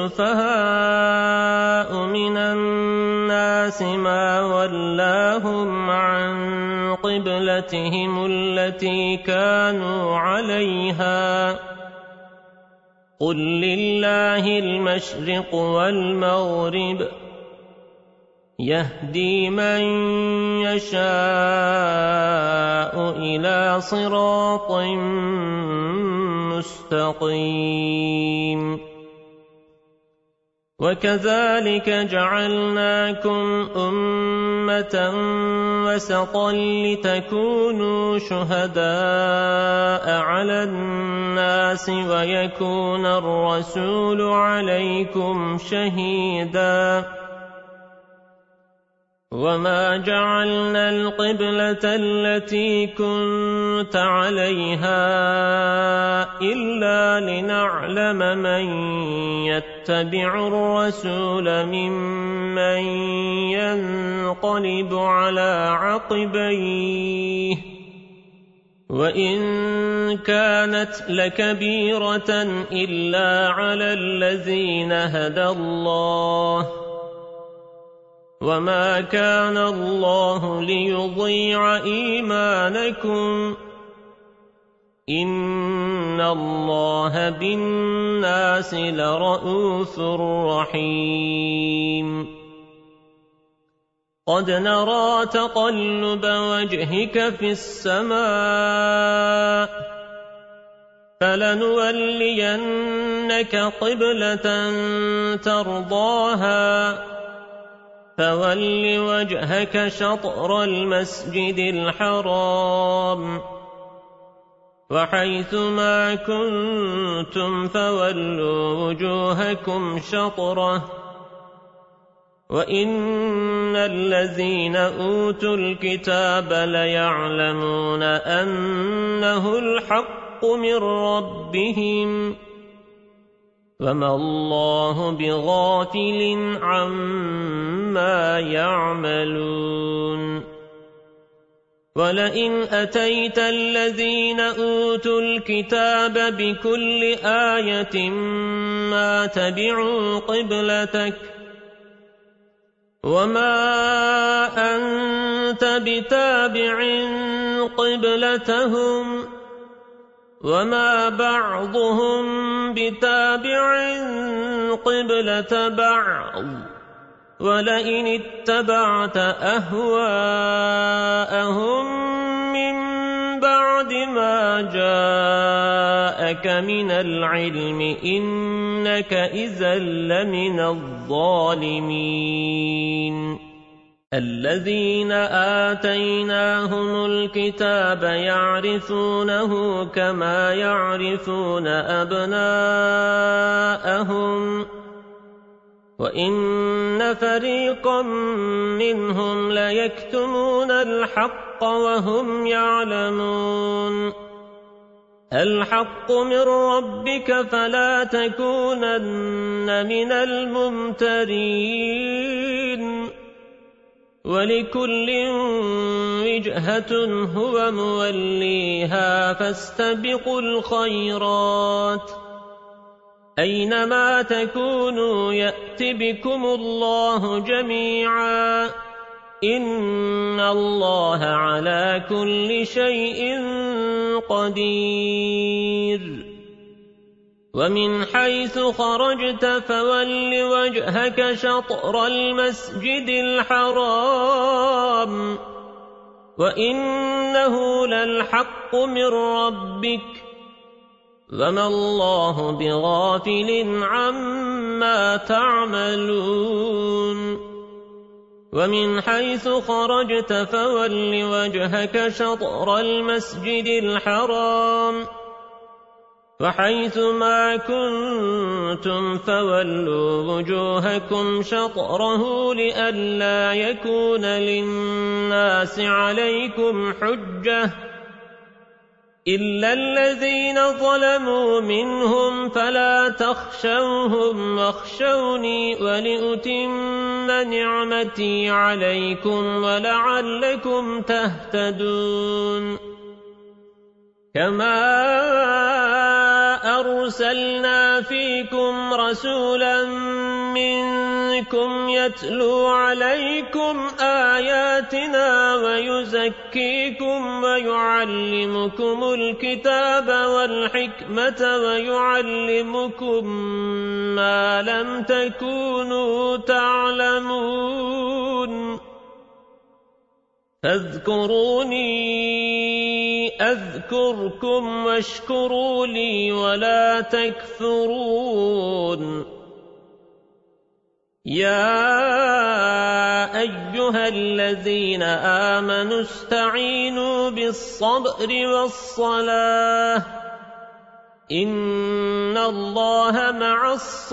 السفهاء من الناس ما ولاهم عن قبلتهم التي كانوا عليها قل لله المشرق والمغرب يهدي من يشاء إلى صراط مستقيم وكذلك جعلناكم أمة وسطا لتكونوا شهداء على الناس ويكون الرسول عليكم شهيدا وما جعلنا القبلة التي كنت عليها إلا لنعلم من يتبع الرسول ممن ينقلب على عقبيه وإن كانت لكبيرة إلا على الذين هدى الله وما كان الله ليضيع إيمانكم إن الله بالناس لرءوف رحيم قد نرى تقلب وجهك في السماء فلنولينك قبلة ترضاها فول وجهك شطر المسجد الحرام وحيث ما كنتم فولوا وجوهكم شطره وإن الذين أوتوا الكتاب ليعلمون أنه الحق من ربهم وما الله بغافل عما يعملون ولئن أتيت الذين أوتوا الكتاب بكل آية ما تبعوا قبلتك وما أنت بتابع قبلتهم وما بعضهم بتابع قبلة بعض ولئن اتبعت أهواءهم من بعد ما جاءك من العلم إنك إذا لمن الظالمين الذين آتيناهم الكتاب يعرفونه كما يعرفون أبناءهم وإن فريقا منهم ليكتمون الحق وهم يعلمون الحق من ربك فلا تكونن من الممترين ولكل وجهة هو موليها فاستبقوا الخيرات أينما تكونوا يأت بكم الله جميعا إن الله على كل شيء قدير ومن حيث خرجت فول وجهك شطر المسجد الحرام وإنه للحق من ربك وما الله بغافل عما تعملون ومن حيث خرجت فول وجهك شطر المسجد الحرام وحيث ما كنتم فولوا وجوهكم شطره لئلا يكون للناس عليكم حجة إلا الذين ظلموا منهم فلا تخشوهم واخشوني ولأتم نعمتي عليكم ولعلكم تهتدون كما أرسلنا فيكم رسولا منكم يتلو عليكم آياتنا ويزكيكم ويعلمكم الكتاب والحكمة ويعلمكم ما لم تكونوا تعلمون فاذكروني أذكركم واشكروا لي ولا تكفرون يا أيها الذين آمنوا استعينوا بالصبر والصلاة إن الله مع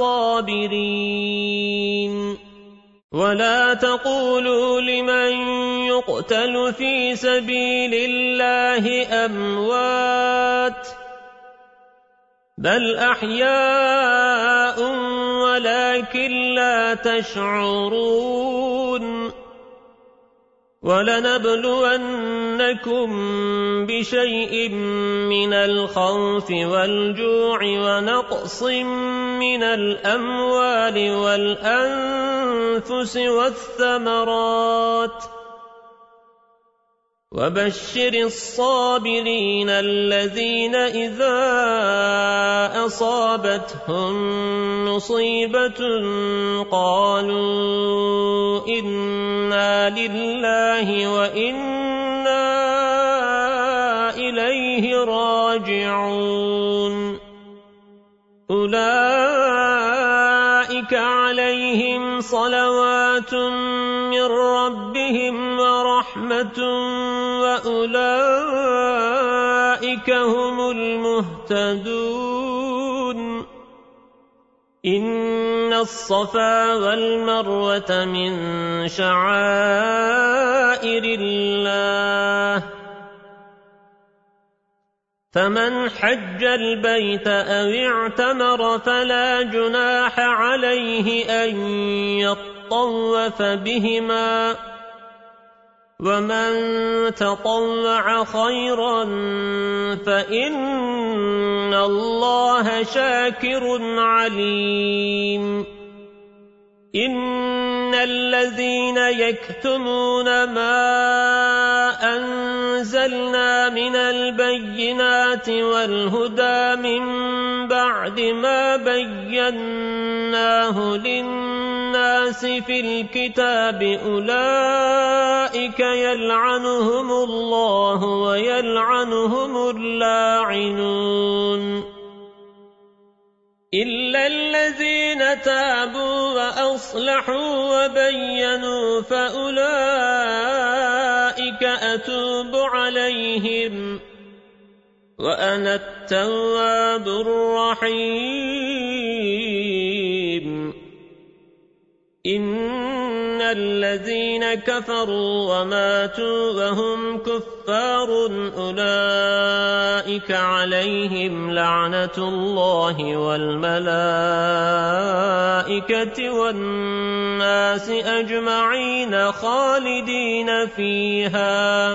الصابرين ولا تقولوا لمن يقتل في سبيل الله أموات بل أحياء ولكن لا تشعرون ولنبلونكم بشيء من الخوف والجوع ونقص من الأموال والأنفس والثمرات وبشر الصابرين الذين إذا أصابتهم مصيبة قالوا إنا لله وإنا إليه راجعون أولئك عليهم صلوات من ربهم ورحمة وأولئك هم المهتدون إن الصفا والمروة من شعائر الله فمن حج البيت أو اعتمر فلا جناح عليه أن يطوف بهما ومن تطوع خيرا فإن الله شاكر عليم إن الذين يكتمون ما أنزلنا من البينات والهدى من بعد ما بيناه للناس في الكتاب أولئك يلعنهم الله ويلعنهم اللاعنون إلا الذين تابوا وأصلحوا وبينوا فأولئك أتوب عليهم وأنا التواب الرحيم إن الذين كفروا وماتوا وهم كفار أولئك عليهم لعنة الله والملائكة والناس أجمعين خالدين فيها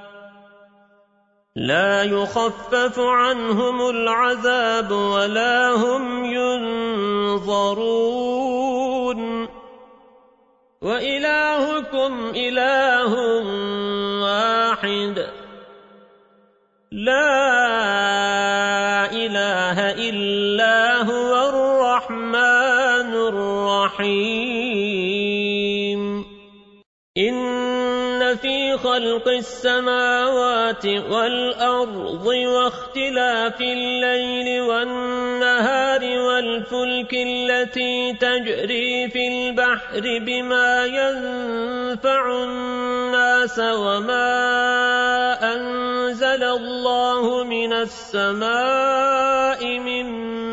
لا يخفف عنهم العذاب ولا هم ينظرون وإلهكم إله واحد لا إله إلا هو الرحمن الرحيم إن في خلق السماوات والأرض واختلاف الليل والنهار والفلك التي تجري في البحر بما ينفع الناس وما أنزل الله من السماء من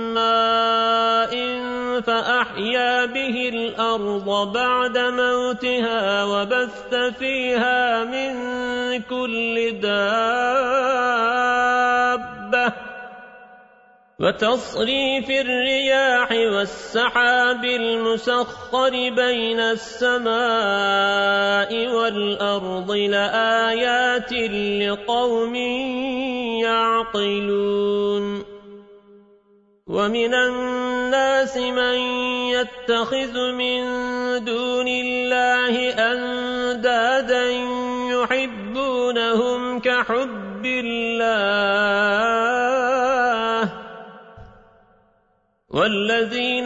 ماء فأحيا به الأرض بعد موتها وبث فيها من كل دابة وتصريف الرياح والسحاب المسخر بين السماء والأرض لآيات لقوم يعقلون ومن الناس من يتخذ من دون الله أندادا يحبونهم كحب الله والذين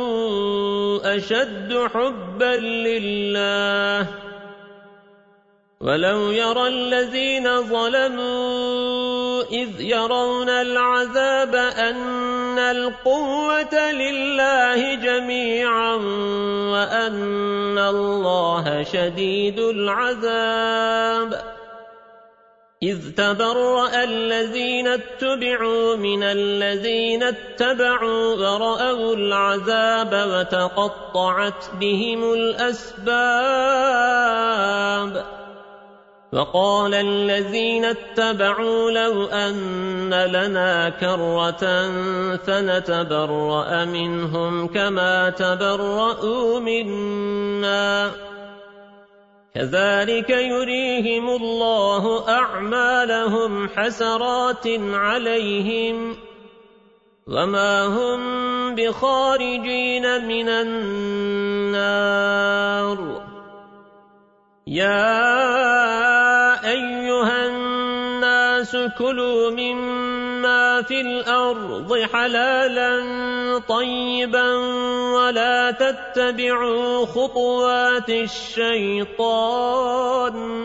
آمنوا أشد حبا لله ولو يرى الذين ظلموا إذ يرون العذاب أن القوة لله جميعا وأن الله شديد العذاب إذ تبرأ الذين اتبعوا من الذين اتبعوا ورأوا العذاب وتقطعت بهم الأسباب وقال الذين اتبعوا لو أن لنا كرة فنتبرأ منهم كما تبرأوا منا كذلك يريهم الله أعمالهم حسرات عليهم وما هم بخارجين من النار يا أيها الناس كلوا مما في الأرض حلالا طيبا ولا تتبعوا خطوات الشيطان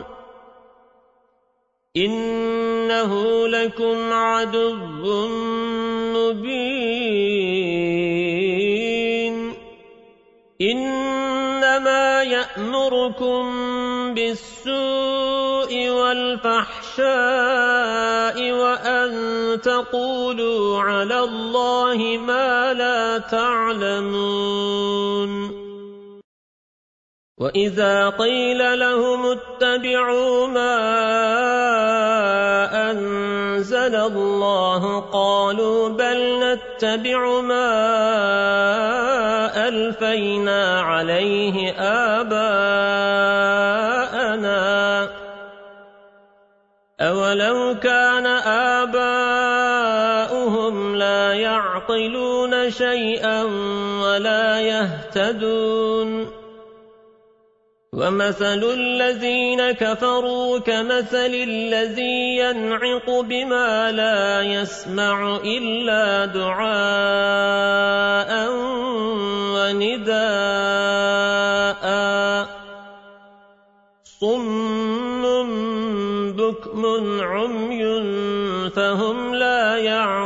إنه لكم عدو مبين إنما يأمركم بالسوء والفحشاء وأن تقولوا على الله ما لا تعلمون وإذا قيل لهم اتبعوا ما أنزل الله قالوا بل نتبع ما ألفينا عليه آباءنا أولو كان آباؤهم لا يعقلون شيئا ولا يهتدون ومثل الذين كفروا كمثل الذي ينعق بما لا يسمع إلا دعاء ونداء صم بكم عمي فهم لا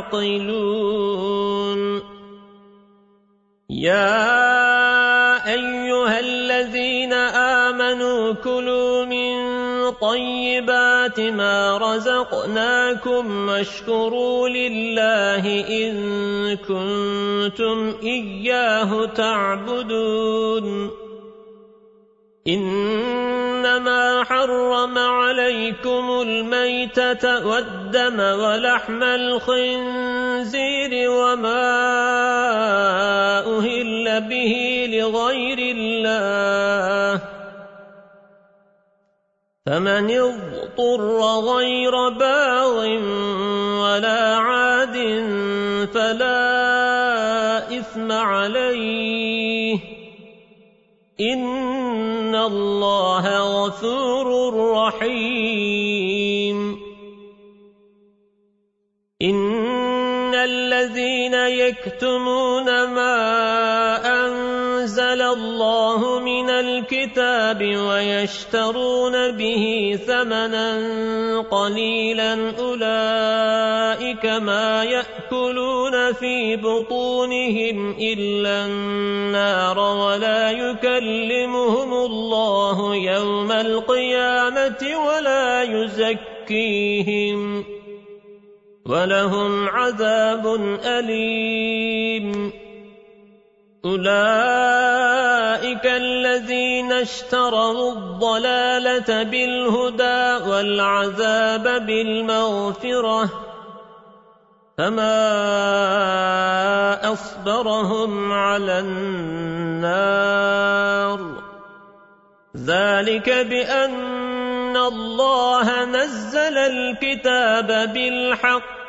يعقلون يا أيها الذين آمنوا كلوا من طيبات ما رزقناكم واشكروا لله إن كنتم إياه تعبدون إنما حرم عليكم الميتة والدم ولحم الخنزير وما أهل به لغير الله فمن اضطر غير باغ ولا عاد فلا إثم عليه إن الله غفور رحيم إن الذين يكتمون ما أنزل الله من الكتاب ويشترون به ثمنا قليلا أولئك ما يأكلون في بطونهم إلا النار ولا يكلمهم الله يوم القيامة ولا يزكيهم ولهم عذاب أليم أولئك الذين اشتروا الضلالة بالهدى والعذاب بالمغفرة فما أصبرهم على النار ذلك بأن الله نزل الكتاب بالحق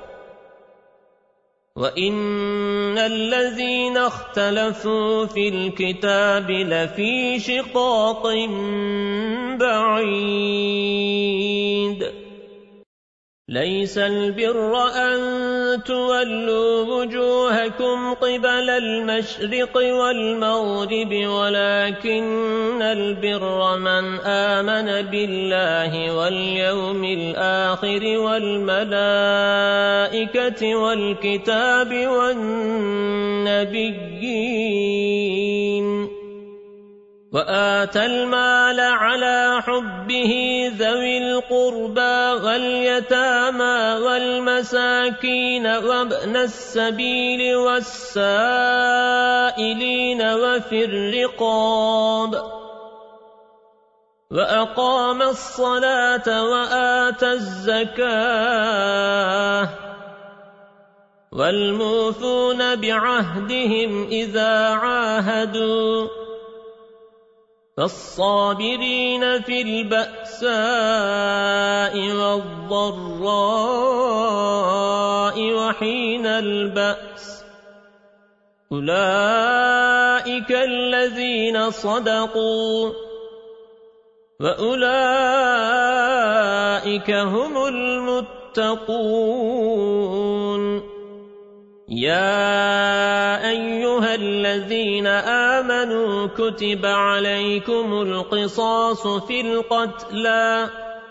وإن الذين اختلفوا في الكتاب لفي شقاق بعيد ليس البر أن تولوا وجوهكم قبل المشرق والمغرب ولكن البر من آمن بالله واليوم الآخر والملائكة والكتاب والنبيين وآتى المال على حبه ذوي القربى واليتامى والمساكين وابن السبيل والسائلين وفي الرقاب وأقام الصلاة وآتى الزكاة والموفون بعهدهم إذا عاهدوا فالصابرين في البأساء والضراء وحين البأس أولئك الذين صدقوا وأولئك هم المتقون يا أيها الذين آمنوا كتب عليكم القصاص في القتلى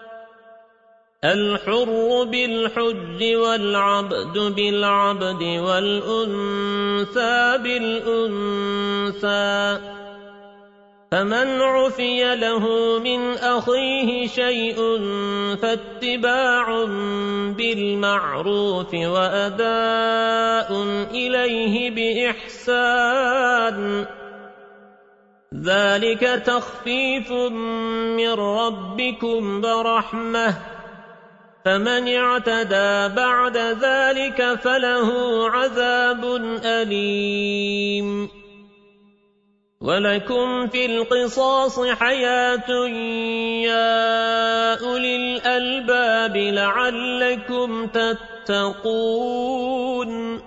الحر بالحر والعبد بالعبد والأنثى بالأنثى فمن عفي له من أخيه شيء فاتباع بالمعروف وأداء إليه بإحسان ذلك تخفيف من ربكم ورحمة فمن اعتدى بعد ذلك فله عذاب أليم ولكم في القصاص حياة يا أولي الألباب لعلكم تتقون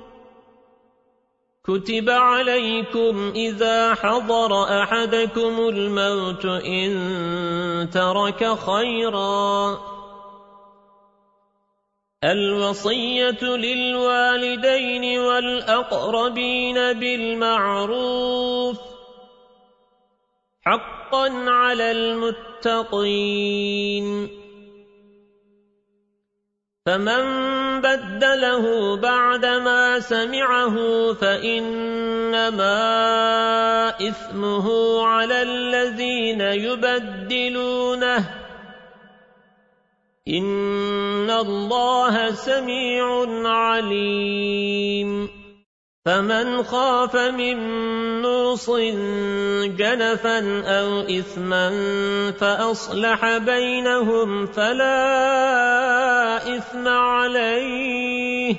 كتب عليكم إذا حضر أحدكم الموت إن ترك خيرا الوصية للوالدين والأقربين بالمعروف حقا على المتقين فمن بدله بعدما سمعه فإنما إثمه على الذين يبدلونه إن الله سميع عليم فمن خاف من موص جنفا أو إثما فأصلح بينهم فلا إثم عليه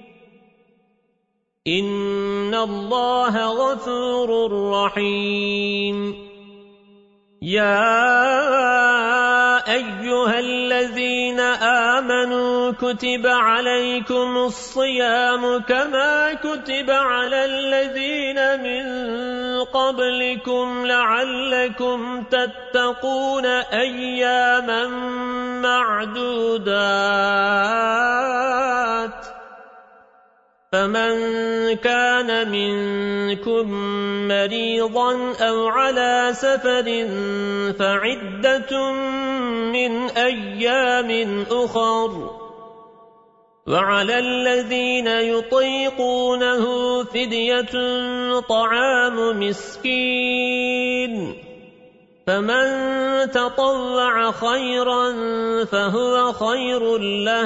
إن الله غفور رحيم يا أيها الذين آمنوا كتب عليكم الصيام كما كتب على الذين من قبلكم لعلكم تتقون أياما معدودات فمن كان منكم مريضا أو على سفر فعدة من أيام أخر وعلى الذين يطيقونه فدية طعام مسكين فمن تطوع خيرا فهو خير له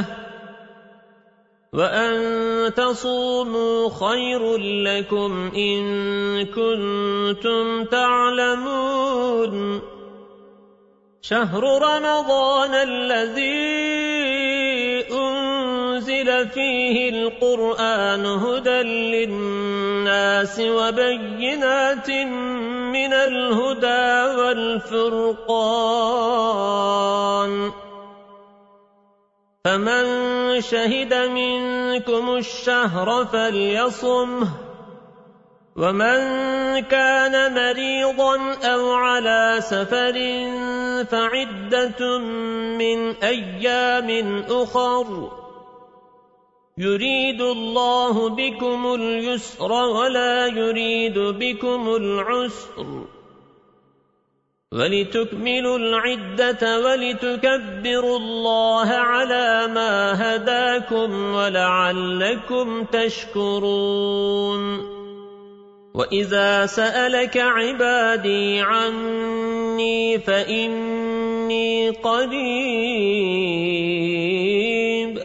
وأن تصوموا خير لكم إن كنتم تعلمون شهر رمضان الذي أنزل فيه القرآن هدى للناس وبينات من الهدى والفرقان فمن شهد منكم الشهر فليصمه ومن كان مريضا أو على سفر فعدة من أيام أخر يريد الله بكم اليسر ولا يريد بكم العسر ولتكملوا العدة ولتكبروا الله على ما هداكم ولعلكم تشكرون وإذا سألك عبادي عني فإني قريب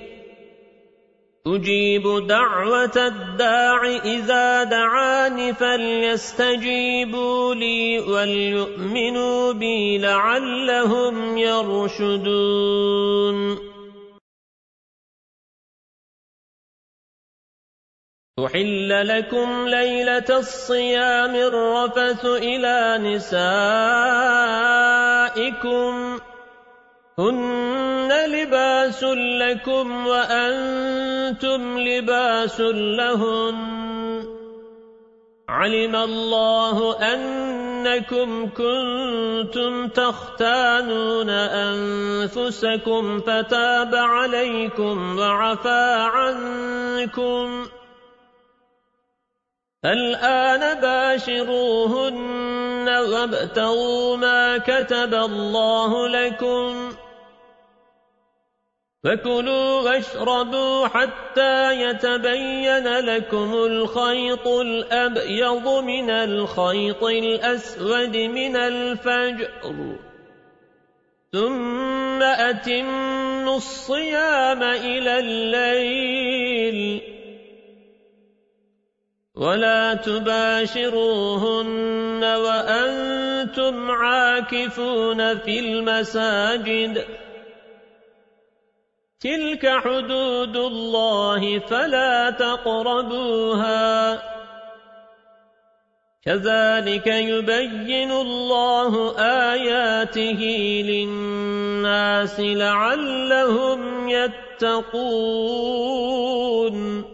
أجيب دعوة الداع إذا دعاني فليستجيبوا لي وليؤمنوا بي لعلهم يرشدون أحل لكم ليلة الصيام الرفث إلى نسائكم هن لباس لكم وأنتم لباس لهن علم الله أنكم كنتم تختانون أنفسكم فتاب عليكم وعفى عنكم الآن باشروهن وابتغوا ما كتب الله لكم فكلوا واشربوا حتى يتبين لكم الخيط الأبيض من الخيط الأسود من الفجر ثم أتموا الصيام إلى الليل ولا تباشروهن وأنتم عاكفون في المساجد تلك حدود الله فلا تقربوها كذلك يبين الله آياته للناس لعلهم يتقون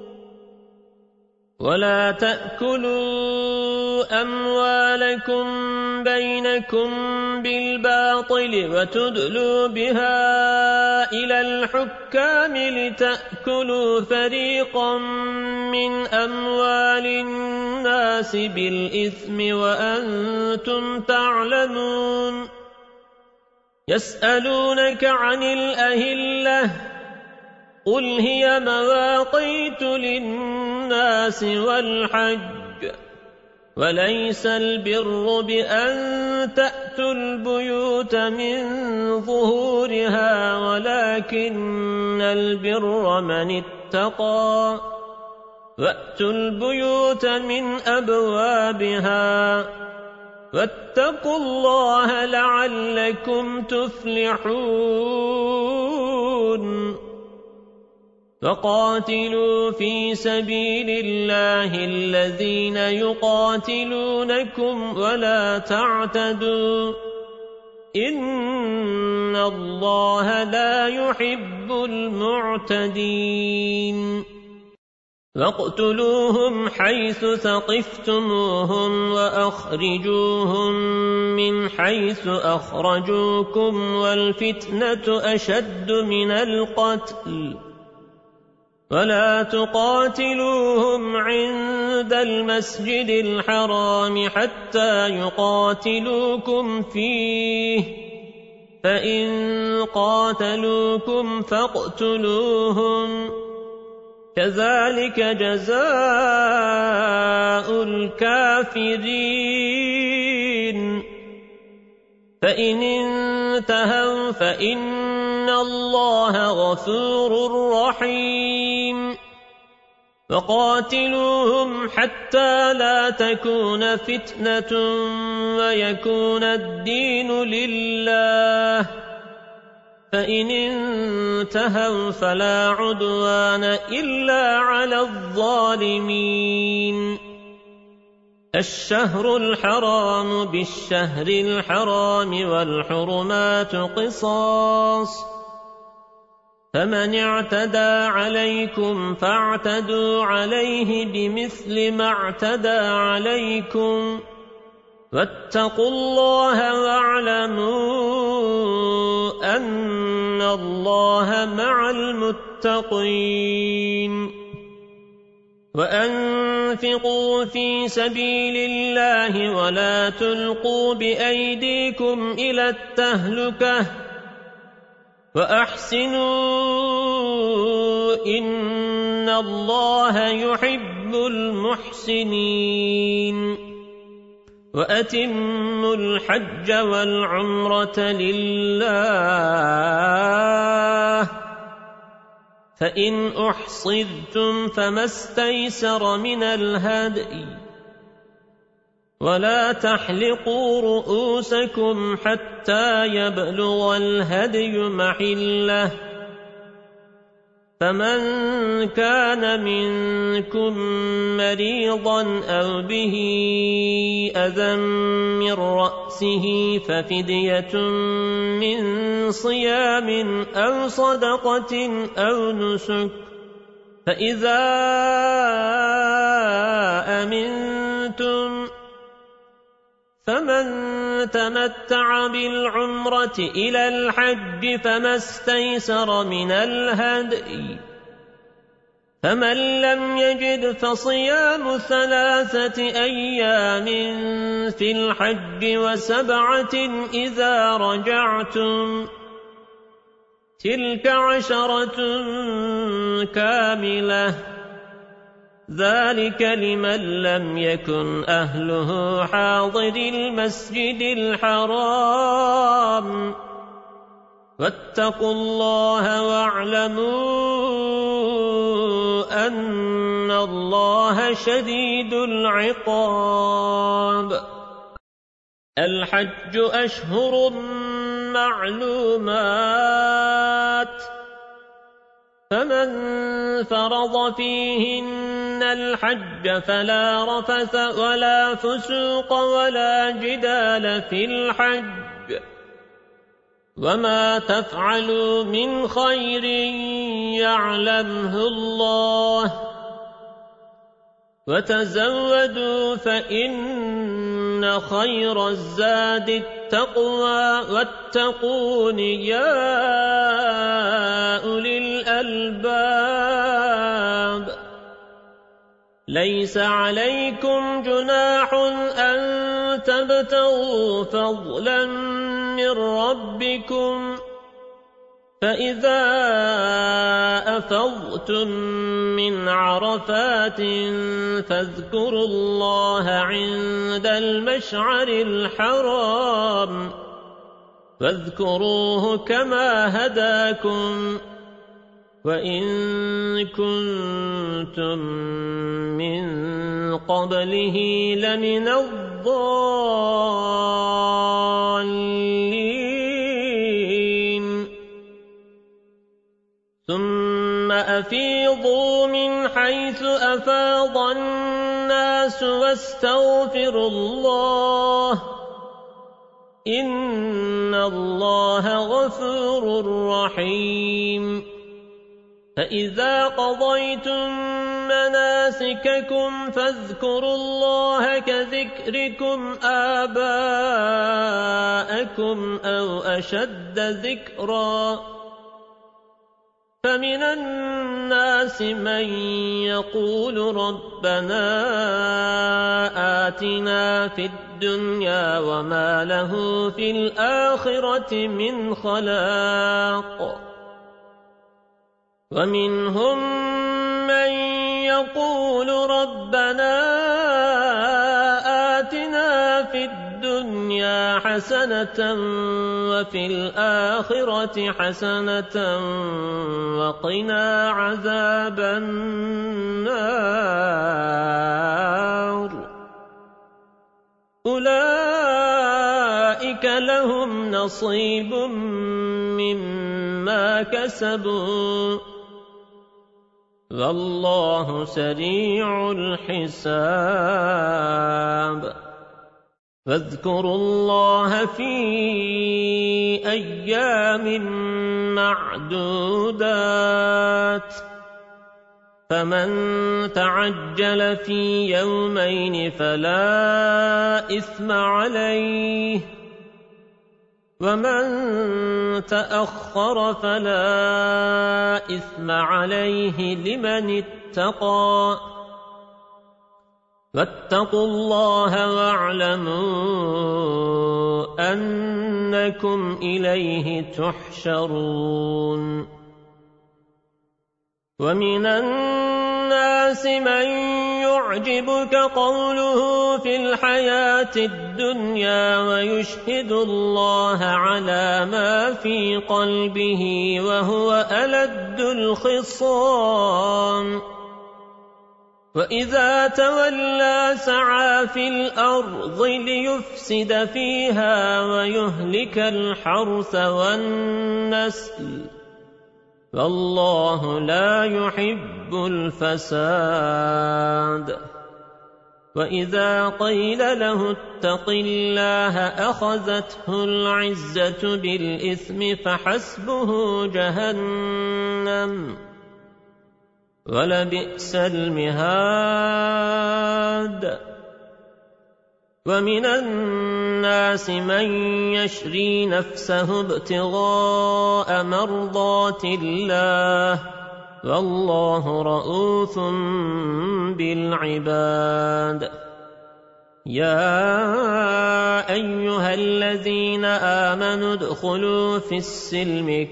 ولا تأكلوا أموالكم بينكم بالباطل وتدلوا بها إلى الحكام لتأكلوا فريقا من أموال الناس بالإثم وأنتم تعلمون يسألونك عن الأهلة قل هي مواقيت للناس والحج وليس البر بأن تأتوا البيوت من ظهورها ولكن البر من اتقى وأتوا البيوت من أبوابها واتقوا الله لعلكم تفلحون فقاتلوا في سبيل الله الذين يقاتلونكم ولا تعتدوا إن الله لا يحب المعتدين واقتلوهم حيث ثقفتموهم وأخرجوهم من حيث أخرجوكم والفتنة أشد من القتل ولا تقاتلوهم عند المسجد الحرام حتى يقاتلوكم فيه فإن قاتلوكم فاقتلوهم كذلك جزاء الكافرين فإن انتهوا فإن الله غفور رحيم وقاتلوهم حتى لا تكون فتنة ويكون الدين لله فإن انتهوا فلا عدوان إلا على الظالمين الشهر الحرام بالشهر الحرام والحرمات قصاص فمن اعتدى عليكم فاعتدوا عليه بمثل ما اعتدى عليكم واتقوا الله واعلموا أن الله مع المتقين وأنفقوا في سبيل الله ولا تلقوا بأيديكم إلى التهلكة وأحسنوا إن الله يحب المحسنين وأتموا الحج والعمرة لله فإن أحصرتم فما استيسر من الهدي ولا تحلقوا رؤوسكم حتى يبلغ الهدي محله فمن كان منكم مريضا أو به أذى من رأسه ففدية من صيام أو صدقة أو نسك فإذا أمنتم فمن تمتع بالعمرة إلى الحج فما استيسر من الهدي فمن لم يجد فصيام 3 أيام في الحج و7 إذا رجعتم تلك 10 كاملة ذلك لمن لم يكن أهله حاضر المسجد الحرام واتقوا الله واعلموا أن الله شديد العقاب الحج أشهر معلومات فمن فرض فيهن الحج فلا رفث ولا فسوق ولا جدال في الحج وما تفعلوا من خير يعلمه الله وتزودوا فإن خير الزاد التقوى واتقون يا أولي الألباب ليس عليكم جناح أن تبتغوا فضلا من ربكم فإذا أفضتم من عرفات فاذكروا الله عند المشعر الحرام واذكروه كما هداكم وإن كنتم من قبله لمن الضالين ثم أفيضوا من حيث أفاض الناس واستغفروا الله إن الله غفور رحيم فإذا قضيتم مناسككم فاذكروا الله كذكركم آباءكم أو أشد ذكرا فمن الناس من يقول ربنا آتنا في الدنيا وما له في الآخرة من خلاق ومنهم من يقول ربنا آتنا في الدنيا حسنة وفي الآخرة حسنة وقنا عذاب النار أولئك لهم نصيب مما كسبوا والله سريع الحساب فاذكروا الله في أيام معدودات فمن تعجل في يومين فلا إثم عليه ومن تأخر فلا إثم عليه لمن اتقى واتقوا الله واعلموا أنكم إليه تحشرون ومن الناس من يعجبك قوله في الحياة الدنيا ويشهد الله على ما في قلبه وهو ألد الخصام وإذا تولى سعى في الأرض ليفسد فيها ويهلك الحرث والنسل والله لا يحب الفساد وإذا قيل له اتق الله أخذته العزة بالإثم فحسبه جهنم ولبئس المهاد ومن الناس من يشري نفسه ابتغاء مرضات الله والله رؤوف بالعباد يا أيها الذين آمنوا ادخلوا في السلم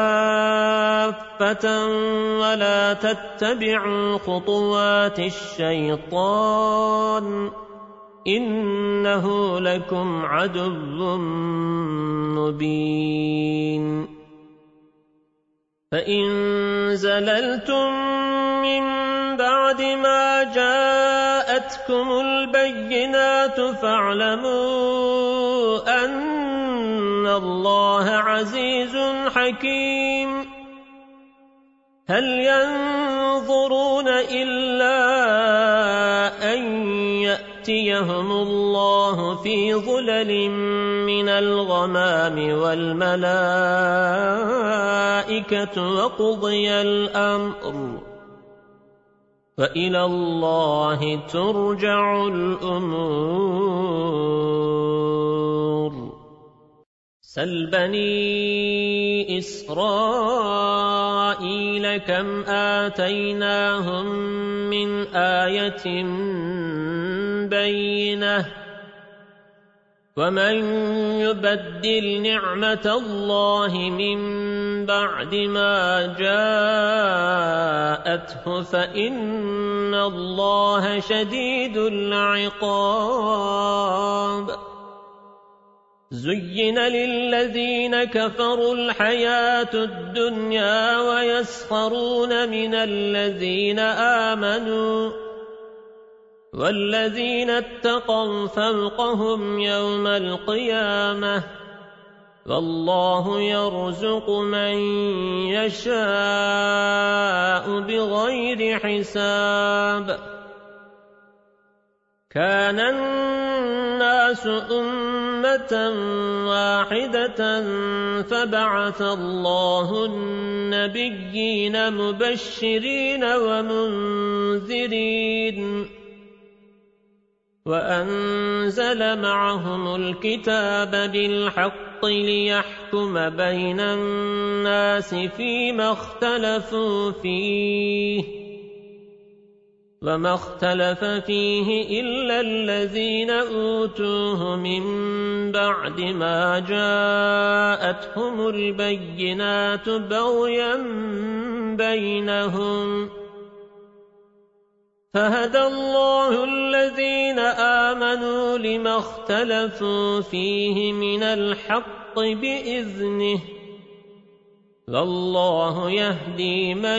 كافة ولا تتبعوا خطوات الشيطان إنه لكم عدو مبين فإن زللتم من بعد ما جاءتكم البينات فاعلموا أن الله عزيز حكيم هل ينظرون إلا أن يأتيهم الله في ظلل من الغمام والملائكة وقضي الأمر وإلى الله ترجع الأمور سل بني إسرائيل كم آتيناهم من آية بينة ومن يبدل نعمة الله من بعد ما جاءته فإن الله شديد العقاب زين للذين كفروا الحياة الدنيا ويسخرون من الذين آمنوا والذين اتقوا فوقهم يوم القيامة والله يرزق من يشاء بغير حساب كان الناس أمة واحدة فبعث الله النبيين مبشرين ومنذرين وأنزل معهم الكتاب بالحق ليحكم بين الناس فيما اختلفوا فيه وما اختلف فيه إلا الذين أوتوه من بعد ما جاءتهم البينات بغيا بينهم فهدى الله الذين آمنوا لما اختلفوا فيه من الحق بإذنه والله يهدي من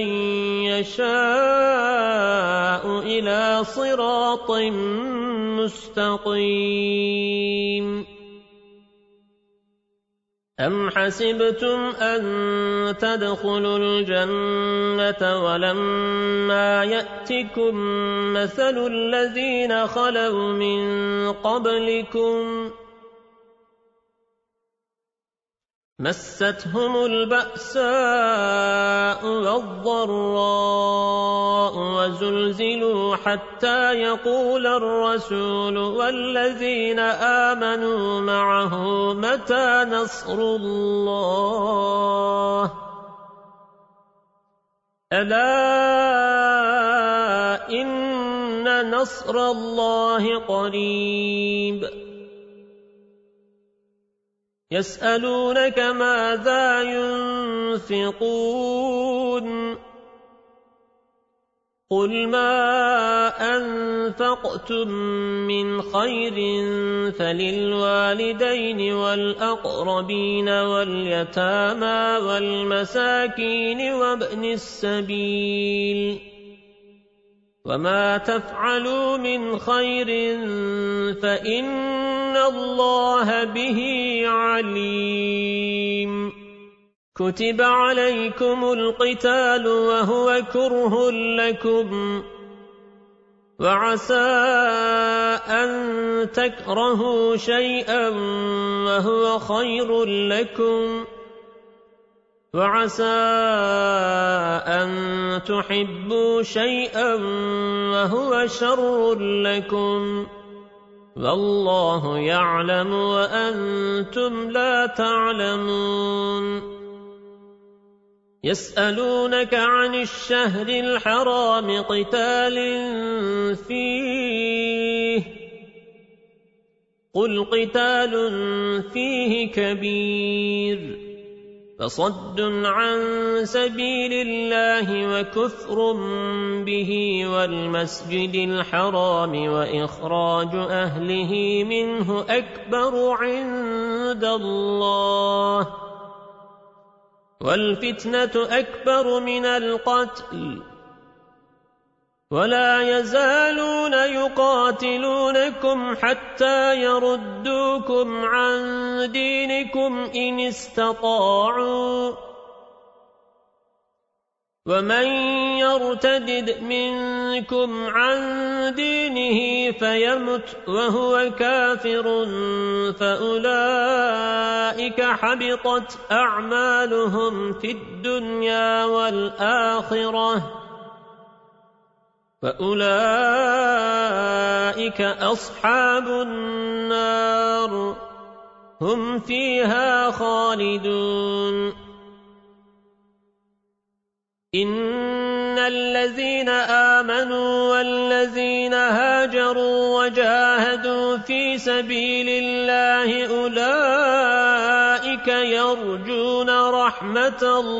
يشاء إلى صراط مستقيم أم حسبتم أن تدخلوا الجنة ولما يأتكم مثل الذين خلوا من قبلكم مستهم البأساء والضراء وزلزلوا حتى يقول الرسول والذين آمنوا معه متى نصر الله ألا إن نصر الله قريب يسألونك ماذا ينفقون قل ما أنفقتم من خير فللوالدين والأقربين واليتامى والمساكين وابن السبيل وما تفعلوا من خير فإن الله به عليم كتب عليكم القتال وهو كره لكم وعسى أن تكرهوا شيئا وهو خير لكم وعسى أن تحبوا شيئا وهو شر لكم والله يعلم وأنتم لا تعلمون يسألونك عن الشهر الحرام قتال فيه قل قتال فيه كبير فصد عن سبيل الله وكفر به والمسجد الحرام وإخراج أهله منه أكبر عند الله والفتنة أكبر من القتل ولا يزالون يقاتلونكم حتى يردوكم عن دينكم إن استطاعوا ومن يرتدد منكم عن دينه فيمت وهو كافر فأولئك حبطت أعمالهم في الدنيا والآخرة فأولئك أصحاب النار هم فيها خالدون إن الذين آمنوا والذين هاجروا وجاهدوا في سبيل الله أولئك يرجون رحمة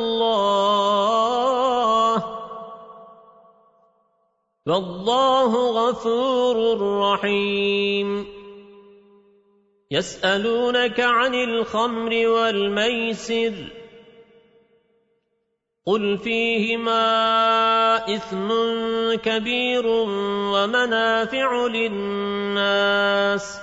الله والله غفور رحيم يسألونك عن الخمر والميسر قل فيهما إثم كبير ومنافع للناس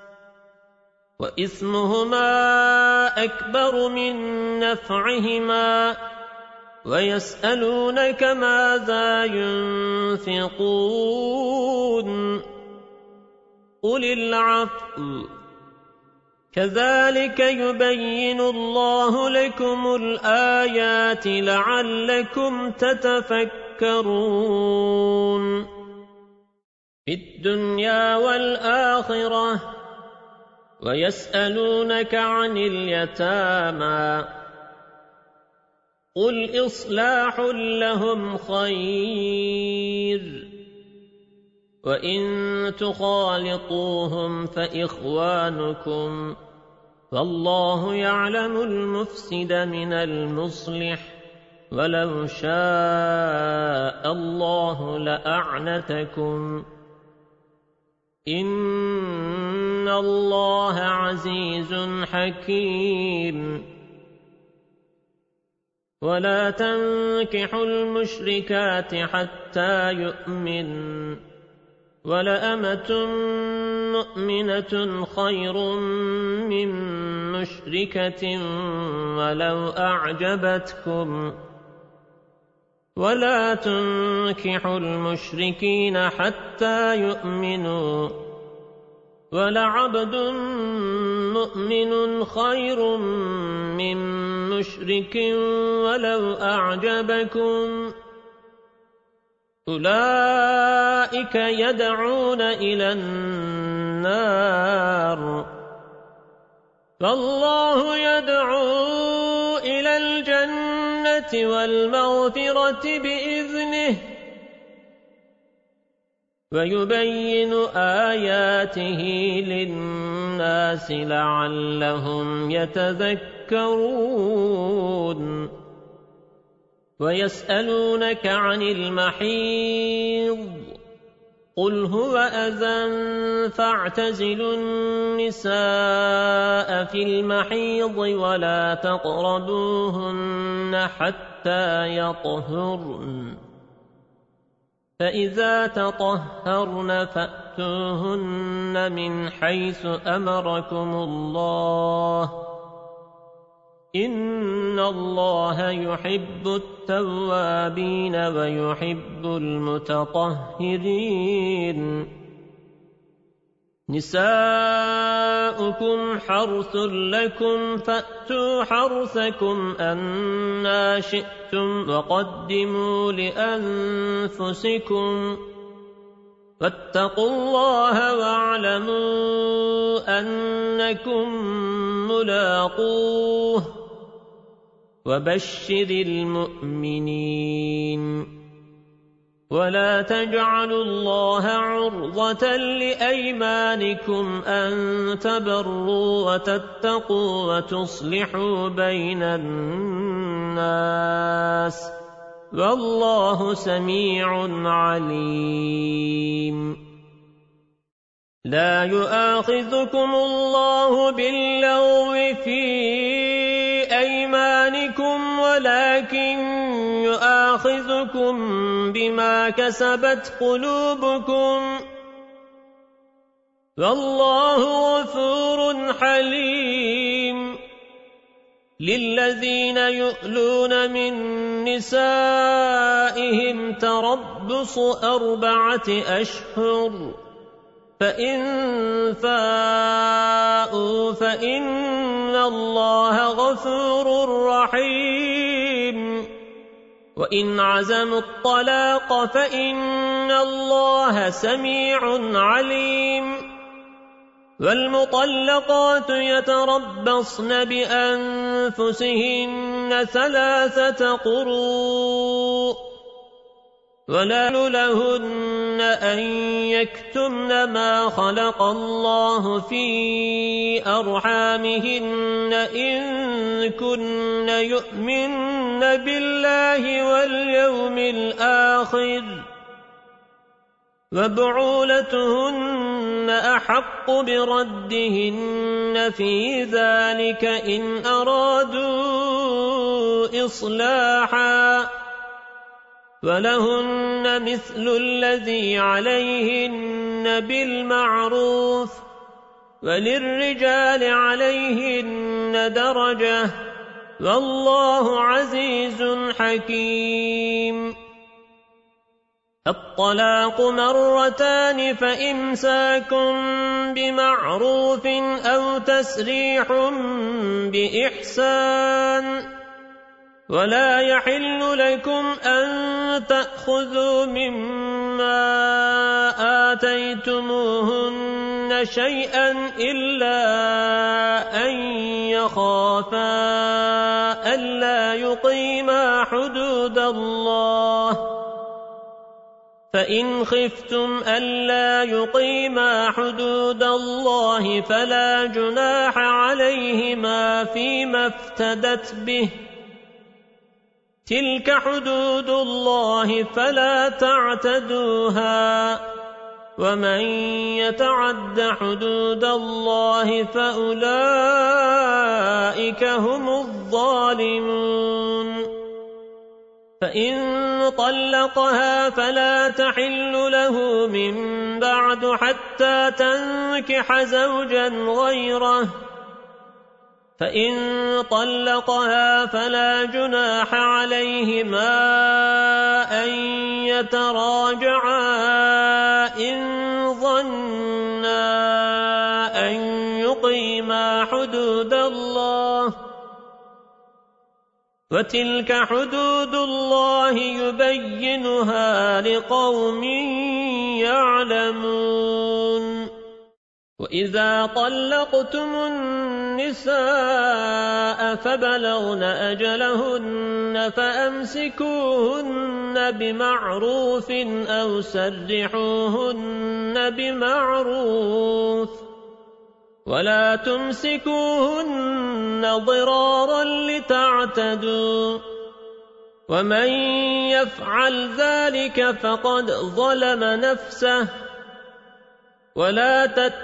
وإثمهما أكبر من نفعهما ويسألونك ماذا ينفقون قل العفو كذلك يبين الله لكم الآيات لعلكم تتفكرون في الدنيا والآخرة ويسألونك عن اليتامى قل إصلاح لهم خير وإن تخالطوهم فإخوانكم فالله يعلم المفسد من المصلح ولو شاء الله لأعنتكم إن الله عزيز حكيم ولا تنكحوا المشركات حتى يؤمنوا ولأمة مؤمنة خير من مشركة ولو أعجبتكم ولا تنكحوا المشركين حتى يؤمنوا ولعبد مؤمن خير من مشرك ولو أعجبكم أولئك يدعون إلى النار فالله يدعو إلى الجنة والمغفرة بإذنه ويبين آياته للناس لعلهم يتذكرون ويسألونك عن المحيض قل هو أذى فاعتزلوا النساء في المحيض ولا تقربوهن حتى يطهرن فإذا تطهرن فأتوهن من حيث أمركم الله إن الله يحب التوابين ويحب المتطهرين نساؤكم حرث لكم فأتوا حرثكم أنى شئتم وقدموا لأنفسكم واتقوا الله واعلموا أنكم ملاقوه وبشر المؤمنين ولا تجعلوا الله عرضة لأيمانكم أن تبروا وتتقوا وتصلحوا بين الناس والله سميع عليم لا يؤاخذكم الله باللغو في أيمانكم ولكن يؤاخذكم بما كسبت قلوبكم والله غفور حليم للذين يؤلون من نسائهم تربص 4 أشهر فإن فاءوا فإن الله غفور رحيم وإن عزموا الطلاق فإن الله سميع عليم والمطلقات يتربصن بأنفسهن 3 قروء ولا لهن أن يكتمن ما خلق الله في أرحامهن إن كن يؤمن بالله واليوم الآخر وبعولتهن أحق بردهن في ذلك إن أرادوا إصلاحا ولهن مثل الذي عليهن بالمعروف وللرجال عليهن درجة والله عزيز حكيم الطلاق 2 مرتان فإمساك بمعروف أو تسريح بإحسان ولا يحل لكم أن تأخذوا مما آتيتموهن شيئا إلا أن يخافا ألا يقيما حدود الله فإن خفتم ألا يقيما حدود الله فلا جناح عليهما فيما افتدت به تلك حدود الله فلا تعتدوها ومن يتعد حدود الله فأولئك هم الظالمون فإن طلقها فلا تحل له من بعد حتى تنكح زوجا غيره فإن طلقها فلا جناح عليهما أن يتراجعا إن ظنا أن ليقيما حدود الله وتلك حدود الله يبينها لقوم يعلمون وإذا طلقتم النساء فبلغن أجلهن فأمسكوهن بمعروف أو سرحوهن بمعروف ولا تمسكوهن ضرارا لتعتدوا ومن يفعل ذلك فقد ظلم نفسه ولا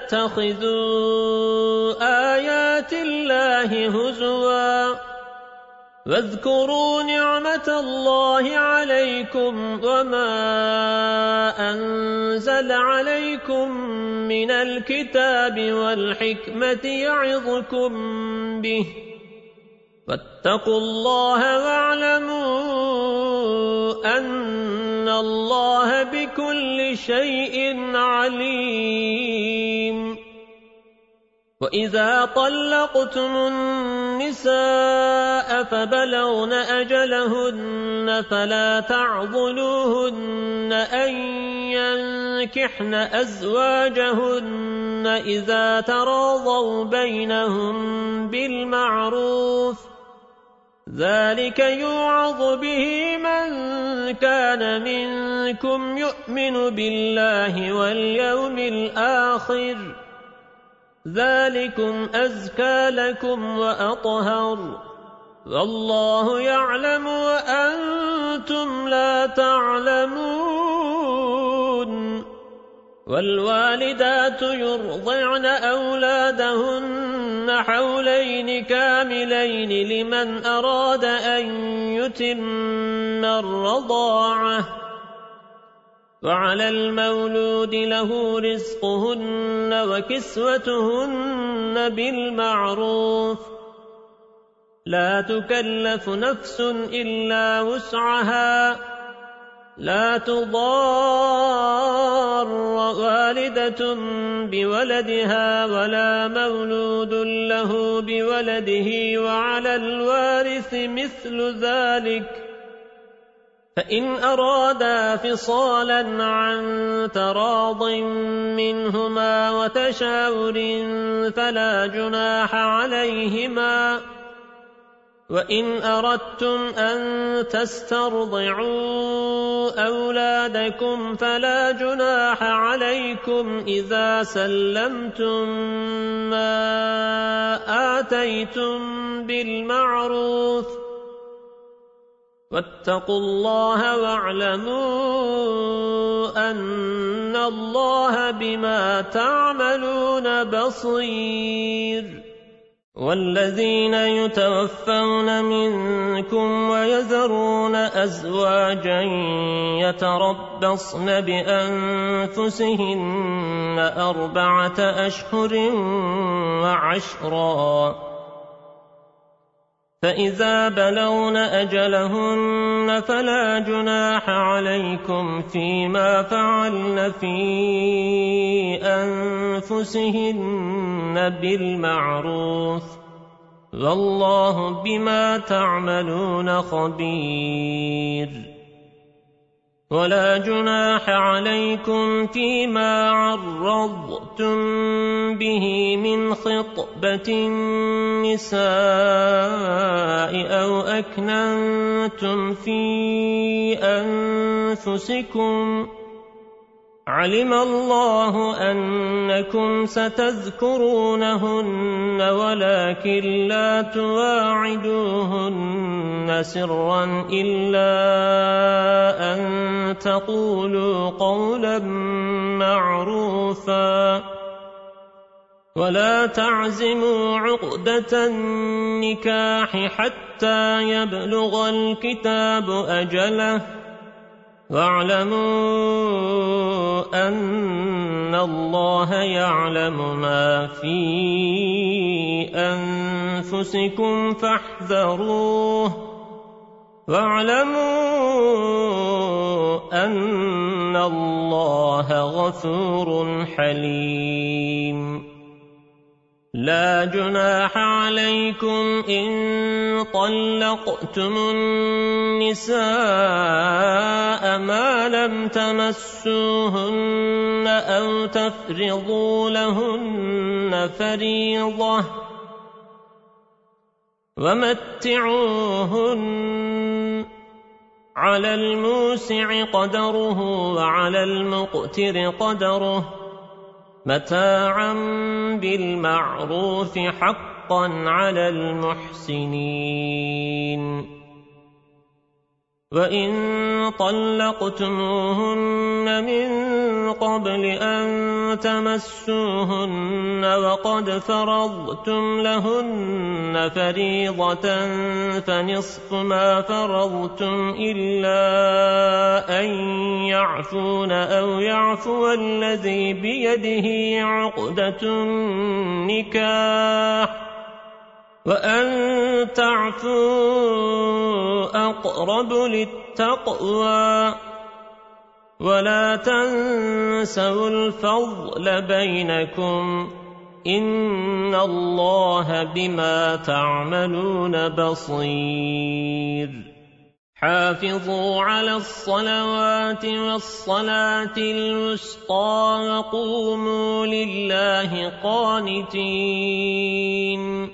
تتخذوا آيات الله هزوا واذكروا نعمة الله عليكم وما أنزل عليكم من الكتاب والحكمة يعظكم به واتقوا الله واعلموا أن الله بكل شيء عليم وإذا طلقتم النساء فبلغن أجلهن فلا تعضلوهن أن ينكحن أزواجهن إذا تراضوا بينهم بالمعروف ذلك يوعظ به من كان منكم يؤمن بالله واليوم الآخر ذلكم أزكى لكم وأطهر والله يعلم وأنتم لا تعلمون والوالدات يرضعن أولادهن حولين كاملين لمن أراد أن يتم الرضاعة وعلى المولود له رزقهن وكسوتهن بالمعروف لا تكلف نفس إلا وسعها لا تضار والدة بولدها ولا مولود له بولده وعلى الوارث مثل ذلك فإن أرادا فصالا عن تراض منهما وتشاور فلا جناح عليهما وإن أردتم أن تسترضعوا أولادكم فلا جناح عليكم إذا سلمتم ما آتيتم بالمعروف واتقوا الله واعلموا أن الله بما تعملون بصير والذين يتوفون منكم ويذرون أزواجا يتربصن بأنفسهن 4 أشهر وعشرا فإذا بلغن أجلهن فلا جناح عليكم فيما فعلن في أنفسهن بالمعروف والله بما تعملون خبير ولا جناح عليكم فيما عرضتم به من خطبة النساء أو أكننتم في أنفسكم علم الله أنكم ستذكرونهن ولكن لا تواعدوهن سرا إلا أن تقولوا قولا معروفا ولا تعزموا عقدة النكاح حتى يبلغ الكتاب أجله واعلموا أن الله يعلم ما في أنفسكم فاحذروه واعلموا أن الله غفور حليم لا جناح عليكم إن طلقتم النساء ما لم تمسوهن أو تفرضوا لهن فريضة ومتعوهن على الموسع قدره وعلى المقتر قدره متاعا بالمعروف حقا على المحسنين وإن طلقتموهن من قبل أن تمسوهن وقد فرضتم لهن فريضة فنصف ما فرضتم إلا أن يعفون أو يعفو الذي بيده عقدة النكاح وأن تعفوا أقرب للتقوى ولا تنسوا الفضل بينكم إن الله بما تعملون بصير حافظوا على الصلوات والصلاة الوسطى وقوموا لله قانتين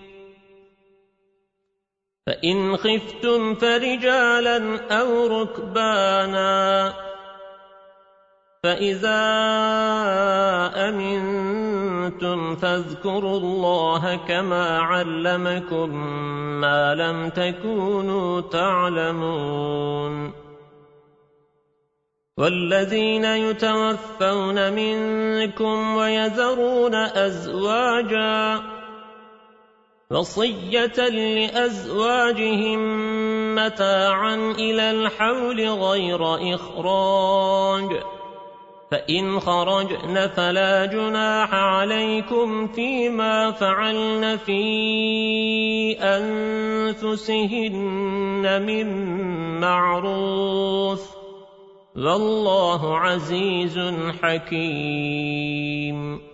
فإن خفتم فرجالا أو ركبانا فإذا أمنتم فاذكروا الله كما علمكم ما لم تكونوا تعلمون والذين يتوفون منكم ويذرون أزواجا وصية لأزواجهم متاعا إلى الحول غير إخراج فإن خرجن فلا جناح عليكم فيما فعلن في أنفسهن من معروف والله عزيز حكيم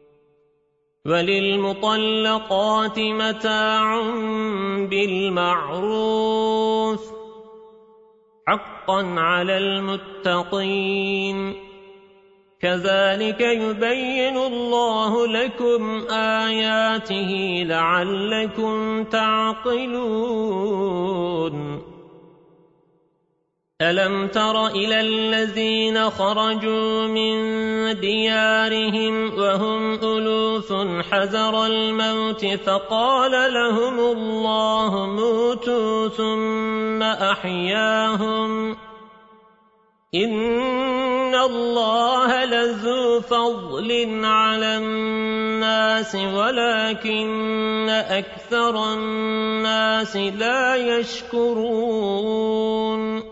وللمطلقات متاع بالمعروف حقا على المتقين كذلك يبين الله لكم آياته لعلكم تعقلون ألم تر إلى الذين خرجوا من ديارهم وهم ألوف حذر الموت فقال لهم الله موتوا ثم أحياهم إن الله لذو فضل على الناس ولكن أكثر الناس لا يشكرون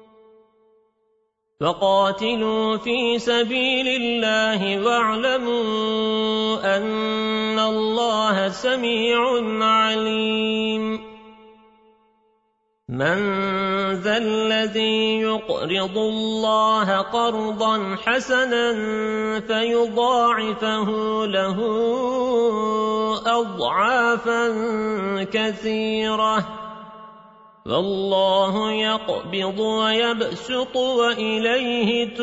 فقاتلوا في سبيل الله واعلموا أن الله سميع عليم من ذا الذي يقرض الله قرضا حسنا فيضاعفه له أضعافا كثيرة والله يقبض ويبسط وإليه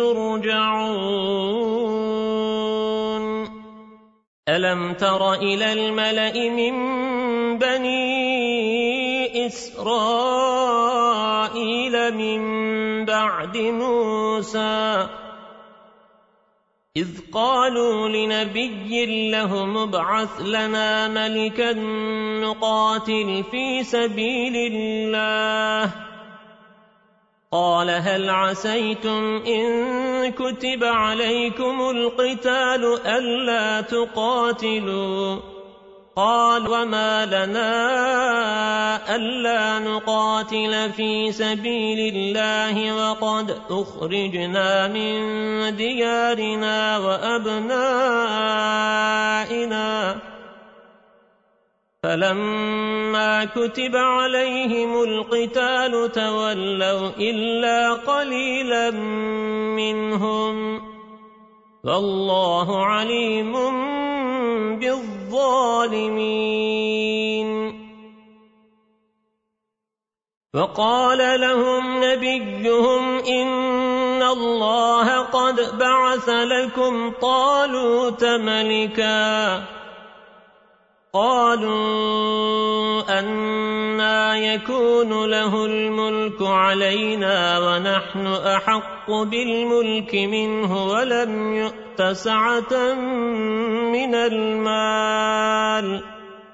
ترجعون ألم تر إلى الملأ من بني إسرائيل من بعد موسى إذ قالوا لنبي لهم ابعث لنا ملكا نقاتل في سبيل الله قال هل عسيتم إن كتب عليكم القتال ألا تقاتلوا قال وما لنا ألا نقاتل في سبيل الله وقد أخرجنا من ديارنا وأبنائنا فلما كتب عليهم القتال تولوا إلا قليلا منهم والله عليم بالظالمين الظالمين. وقال لهم نبيهم إن الله قد بعث لكم طالوت ملكا. قالوا أنى يكون له الملك علينا ونحن أحق بالملك منه ولم يؤت سعة من المال.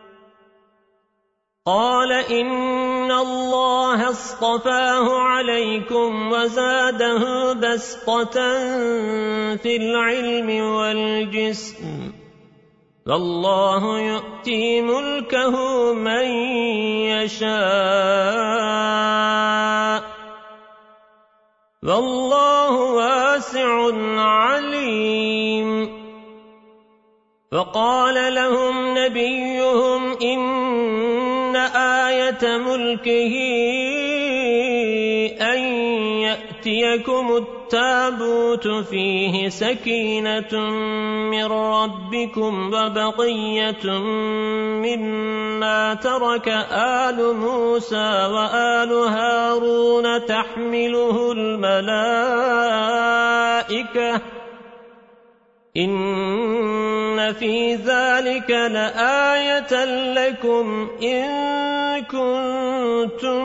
قال إن الله اصطفاه عليكم وزاده بسطة في العلم والجسم والله يؤتي ملكه من يشاء والله واسع عليم. فقال لهم نبيهم إن آية ملكه أن يأتيكم التابوت فيه سكينة من ربكم وبقية مما ترك آل موسى وآل هارون تحمله الملائكة إن في ذلك لآية لكم إن كنتم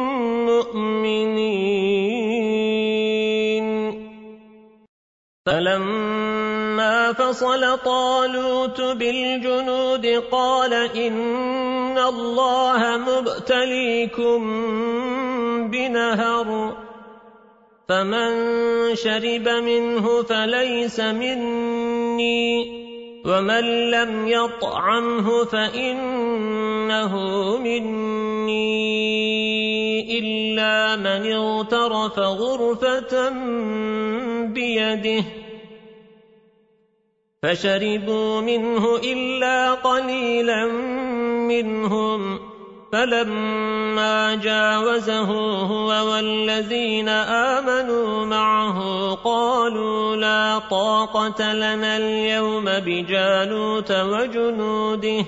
مؤمنين. فلما فصل طالوت بالجنود قال إن الله مبتليكم بنهر فمن شرب منه فليس مني ومن لم يطعمه فإنه مني إلا من اغترف غرفة بيده فشربوا منه إلا قليلا منهم. فلما جاوزه هو والذين آمنوا معه قالوا لا طاقة لنا اليوم بجالوت وجنوده.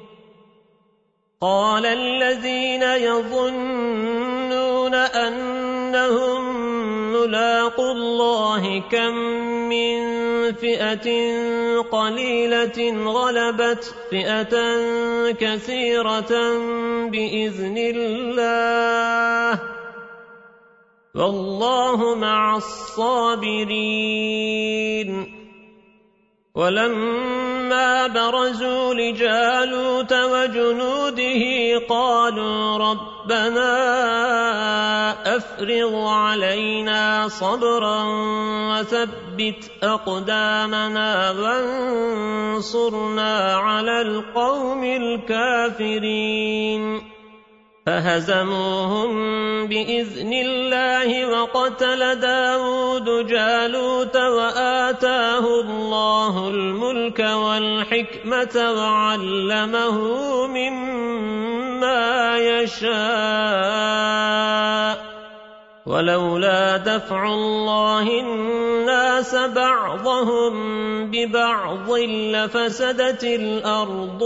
قال الذين يظنون أنهم ملاقو الله كم من فئة قليلة غلبت فئة كثيرة بإذن الله والله مع الصابرين. ولما برزوا لجالوت وجنوده قالوا ربنا أفرغ علينا صبرا وثبت أقدامنا وانصرنا على القوم الكافرين. فهزموهم بإذن الله وقتل داود جالوت وآتاه الله الملك والحكمة وعلمه مما يشاء ولولا دفع الله الناس بعضهم ببعض لفسدت الأرض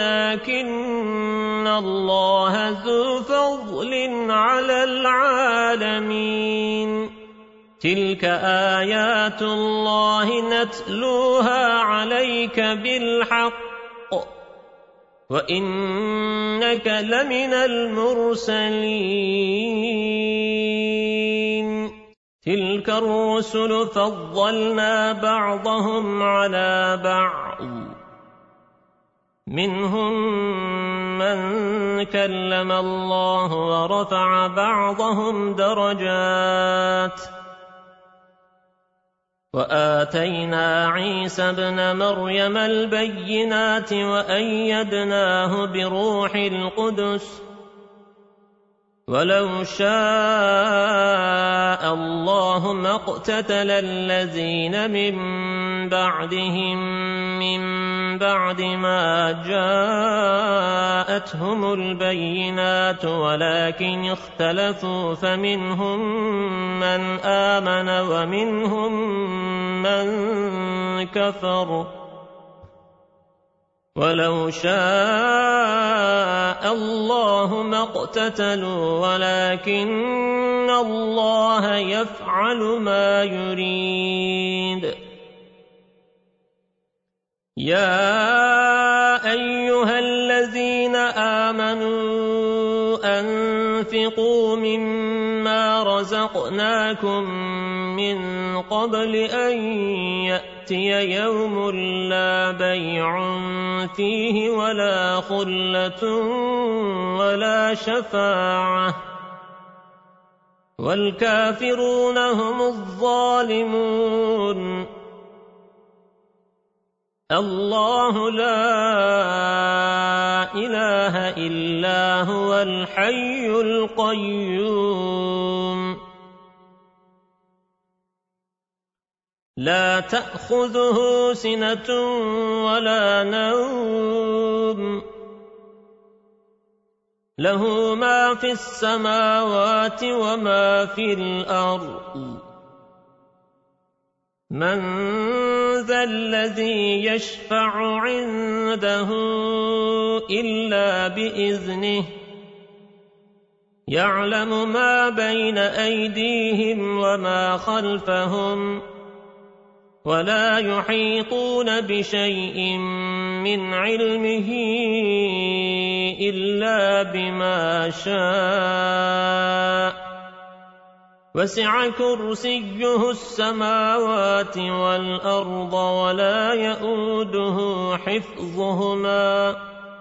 ولكن الله ذو فضل على العالمين. تلك آيات الله نتلوها عليك بالحق وإنك لمن المرسلين. تلك الرسل فضلنا بعضهم على بعض منهم من كلم الله ورفع بعضهم درجات وآتينا عيسى ابن مريم البينات وأيدناه بروح القدس ولو شاء الله ما اقتتل الذين من بعدهم من بعد ما جاءتهم البينات ولكن اختلفوا فمنهم من آمن ومنهم من كفر ولو شاء الله ما اقتتلوا ولكن الله يفعل ما يريد. يا أيها الذين آمنوا أنفقوا مما رزقناكم من قبل أن يأتي يوم لا بيع فيه ولا خلة ولا شفاعة والكافرون هم الظالمون. الله لا إله إلا هو الحي القيوم لا تأخذه سنة ولا نوم له ما في السماوات وما في الأرض. من ذا الذي يشفع عنده إلا بإذنه يعلم ما بين أيديهم وما خلفهم ولا يحيطون بشيء من علمه إلا بما شاء وسع كرسيه السماوات والأرض ولا يؤوده حفظهما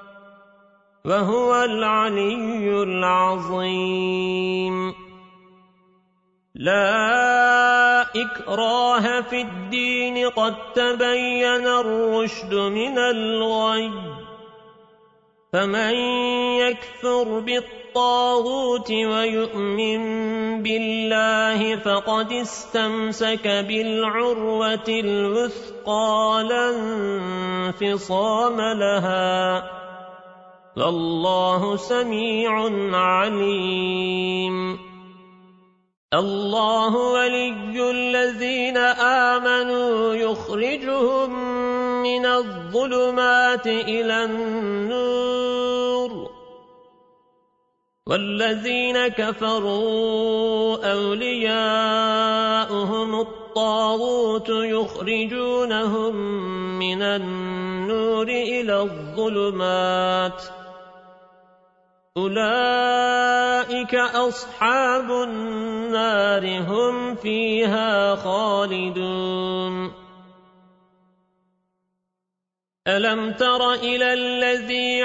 وهو العلي العظيم. لا إكراه في الدين قد تبين الرشد من الغي فمن يكفر بالطاغوت ويؤمن بالله فقد استمسك بالعروة الوثقى لا انفصام لها والله سميع عليم. الله ولي الذين آمنوا يخرجهم من الظلمات إلى النور والذين كفروا أولياؤهم الطاغوت يخرجونهم من النور إلى الظلمات أولئك أصحاب النار هم فيها خالدون. ألم تر إلى الذي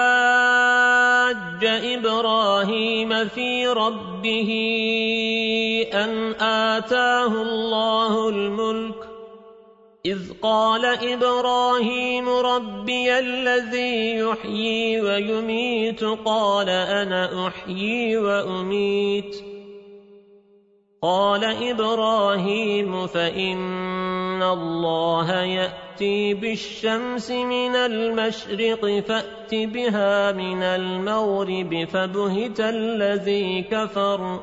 حاج إبراهيم في ربه أن آتاه الله الملك إذ قال إبراهيم ربي الذي يحيي ويميت قال أنا أحيي وأميت قال إبراهيم فإن الله يأتي بالشمس من المشرق فأت بها من المغرب فبهت الذي كفر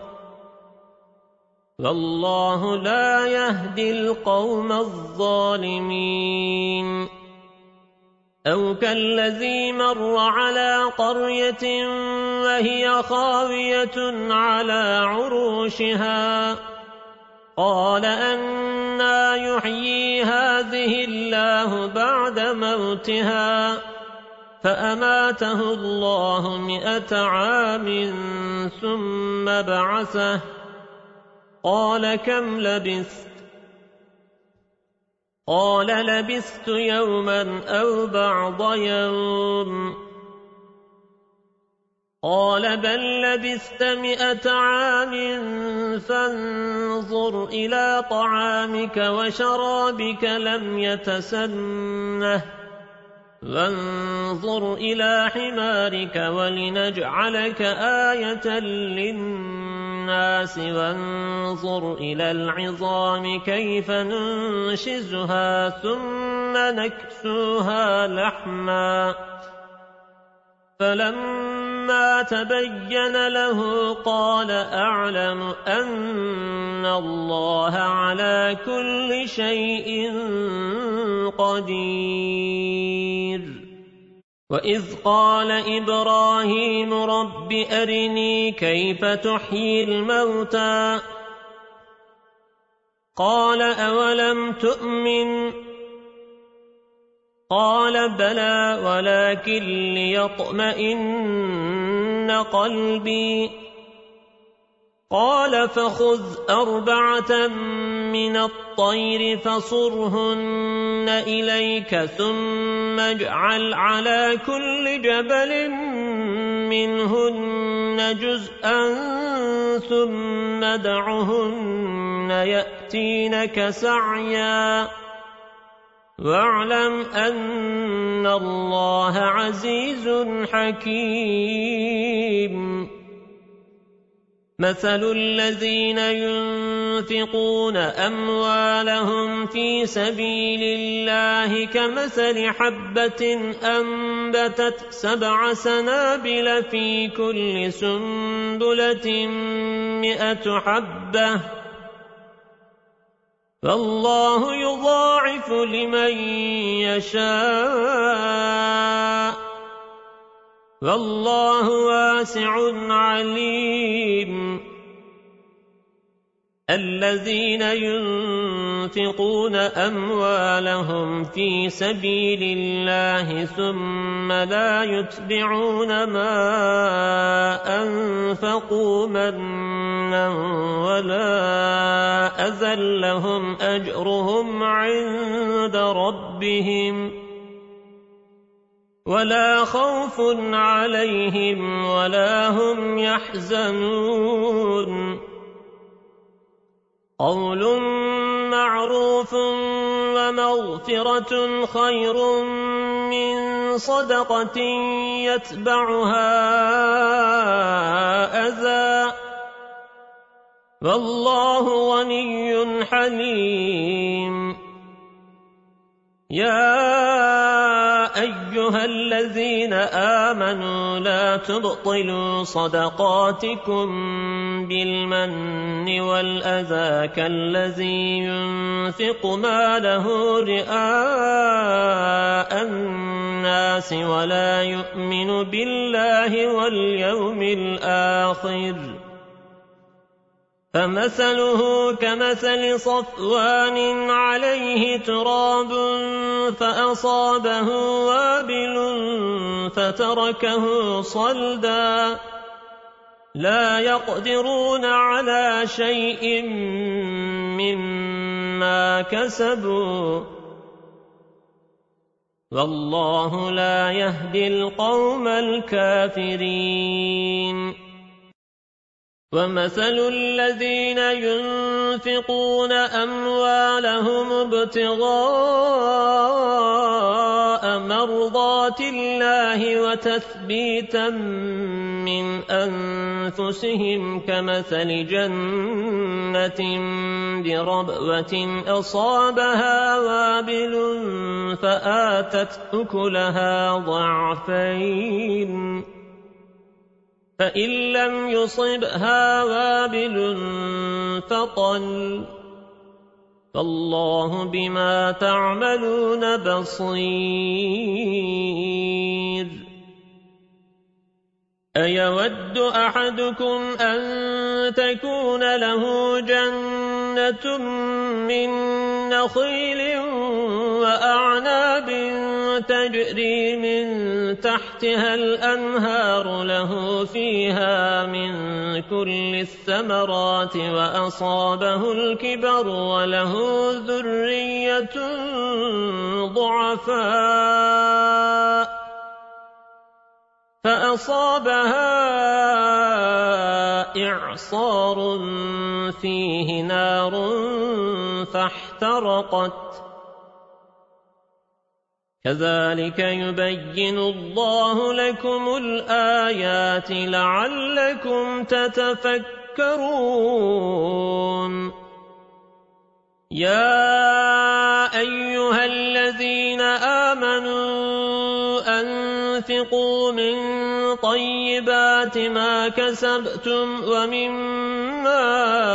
والله لا يهدي القوم الظالمين. أو كالذي مر على قرية وهي خاوية على عروشها قال أنى يحيي هذه الله بعد موتها فأماته الله 100 عام ثم بعثه قال كم لبثت قال لبثت يوما أو بعض يوم قال بل لبثت 100 عام فانظر إلى طعامك وشرابك لم يتسنه وانظر إلى حمارك ولنجعلك آية للناس وانظر إلى العظام كيف ننشزها ثم نكسوها لحما فلما تبين له قال أعلم أن الله على كل شيء قدير. وإذ قال إبراهيم رب أرني كيف تحيي الموتى قال أولم تؤمن قال بلى ولكن ليطمئن قلبي قال فخذ 4 من الطير فصرهن إليك ثم اجعل على كل جبل منهن جزءا ثم ادعهن يأتينك سعيا واعلم أن الله عزيز حكيم مثل الذين ينفقون أموالهم في سبيل الله كمثل حبة أنبتت 7 سنابل في كل سنبلة 100 حبة فالله يضاعف لمن يشاء والله واسع عليم الذين ينفقون أموالهم في سبيل الله ثم لا يتبعون ما أنفقوا منا ولا أذى لهم أجرهم عند ربهم ولا خوف عليهم ولا هم يحزنون قول معروف ومغفرة خير من صدقة يتبعها أذى والله غني حليم يا أيها الذين آمنوا لا تبطلوا صدقاتكم بالمن والأذى كالذي ينفق ماله رئاء الناس ولا يؤمن بالله واليوم الآخر فمثله كمثل صفوان عليه تراب فأصابه وابل فتركه صلدا لا يقدرون على شيء مما كسبوا والله لا يهدي القوم الكافرين ومثل الذين ينفقون أموالهم ابتغاء مرضات الله وتثبيتا من أنفسهم كمثل جنة بربوة أصابها وابل فآتت أكلها ضعفين فإن لم يصبها وابل فطل فالله بما تعملون بصير أيود أحدكم أن تكون له جنة من نخيل وأعناب تجري من تحتها الأنهار له فيها من كل الثمرات وأصابه الكبر وله ذرية ضعفاء فأصابها إعصار فيه نار فاحترقت كذلك يبين الله لكم الآيات لعلكم تتفكرون يا أيها الذين آمنوا أنفقوا من طيبات ما كسبتم ومما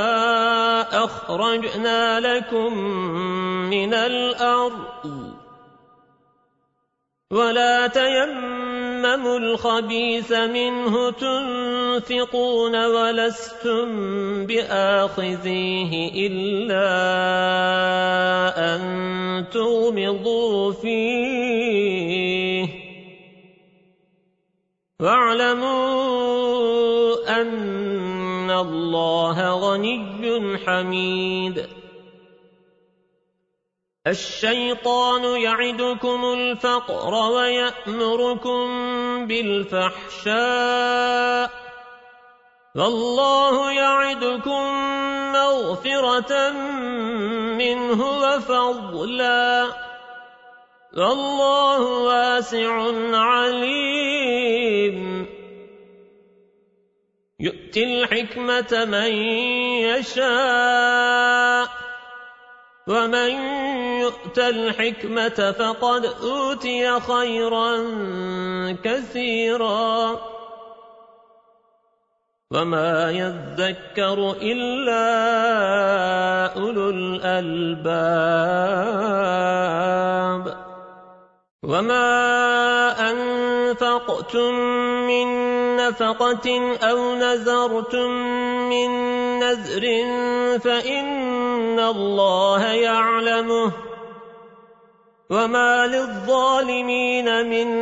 أخرجنا لكم من الأرض ولا تيمموا تيمموا الخبيث منه تنفقون ولستم بآخذيه إلا أن تغمضوا فيه واعلموا أن الله غني حميد الشيطان يعدكم الفقر ويأمركم بالفحشاء والله يعدكم مغفرة منه وفضلا والله واسع عليم يؤتي الحكمة من يشاء ومن يؤت الحكمة فقد أوتي خيرا كثيرا وما يذكر إلا أولو الألباب وما أنفقتم من نفقة أو نذرتم من نذر فإن الله يعلمه وما للظالمين من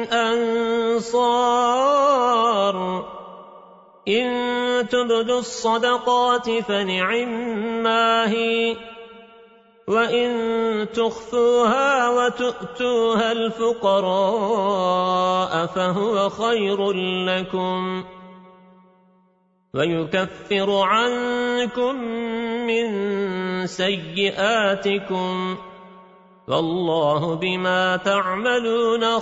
أنصار إن تبدوا الصدقات فنعما هي وإن تخفوها وتؤتوها الفقراء فهو خير لكم ويكفر عنكم من سيئاتكم والله بما تعملون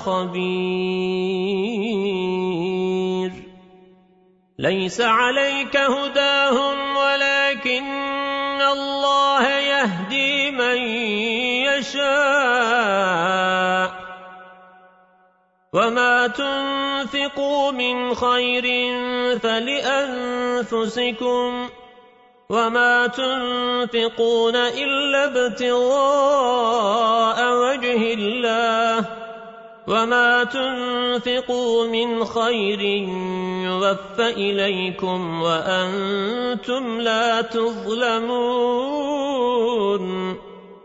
خبير ليس عليك هداهم ولكن الله يهدي من يشاء وما تنفقوا من خير فلأنفسكم وما تنفقون إلا ابتغاء وجه الله وما تنفقوا من خير يوفى إليكم وأنتم لا تظلمون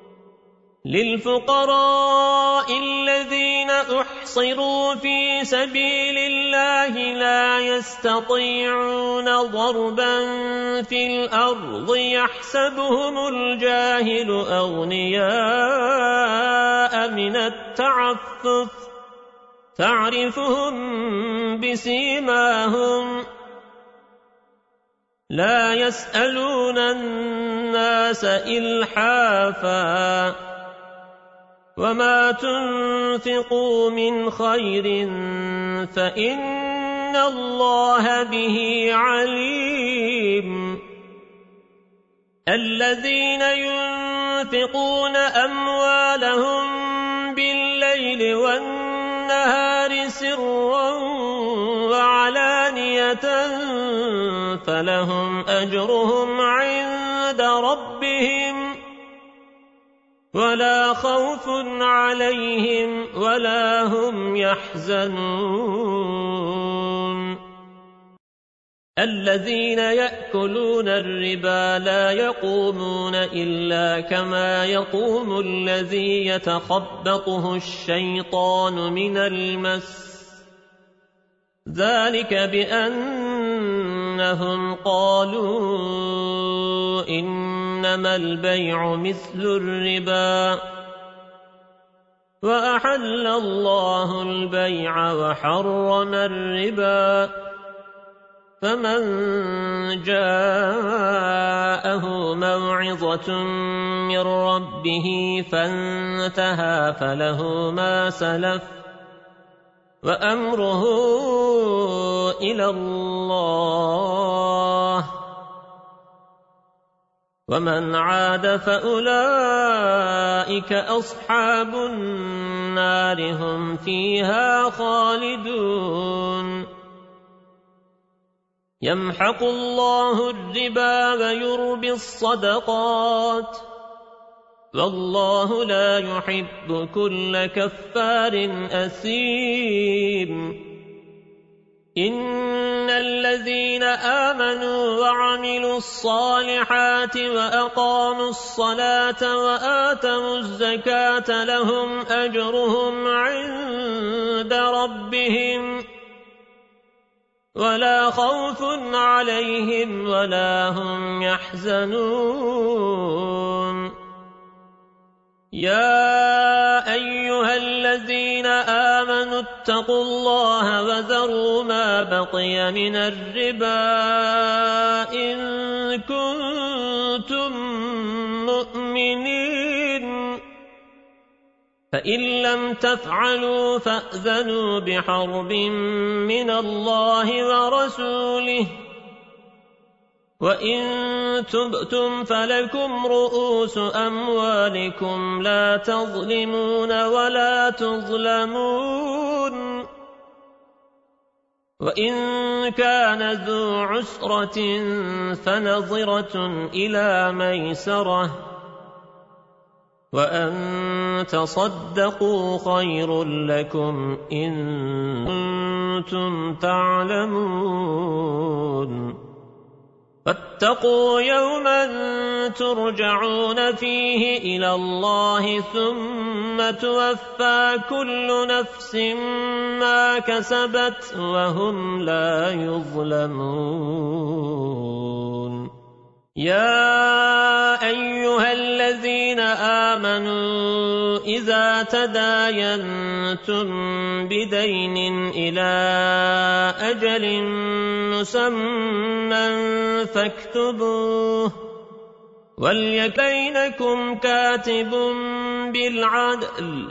للفقراء الذين أحصروا في سبيل الله لا يستطيعون ضربا في الأرض يحسبهم الجاهل أغنياء من التعفف تعرفهم بسيماهم لا يسألون الناس إلحافا وما تنفقوا من خير فإن الله به عليم الذين ينفقون أموالهم بالليل والنهار سرا وعلانية فلهم أجرهم عند ربهم ولا خوف عليهم ولا هم يحزنون الذين يأكلون الربا لا يقومون إلا كما يقوم الذي يتخبطه الشيطان من المس ذلك بأنهم قالوا إنما البيع مثل الربا وأحل الله البيع وحرم الربا فمن جاءه موعظة من ربه فانتهى فله ما سلف وأمره إلى الله ومن عاد فأولئك أصحاب النار هم فيها خالدون يمحق الله الربا ويربي الصدقات والله لا يحب كل كفار أثيم الذين آمنوا وعملوا الصالحات وأقاموا الصلاة وآتوا الزكاة لهم أجرهم عند ربهم ولا خوف عليهم ولا هم يحزنون يا أيها الذين آمنوا اتقوا الله وذروا ما بقي من الربا إن كنتم مؤمنين فإن لم تفعلوا فأذنوا بحرب من الله ورسوله وإن تبتم فلكم رؤوس أموالكم لا تظلمون ولا تظلمون وإن كان ذو عسرة فنظرة إلى ميسرة وأن تصدقوا خير لكم إن كنتم تعلمون فاتقوا يوما ترجعون فيه إلى الله ثم توفى كل نفس ما كسبت وهم لا يظلمون يا أيها الذين آمنوا إذا تداينتم بدين إلى أجل مسمى فاكتبوه وليكن كاتب بالعدل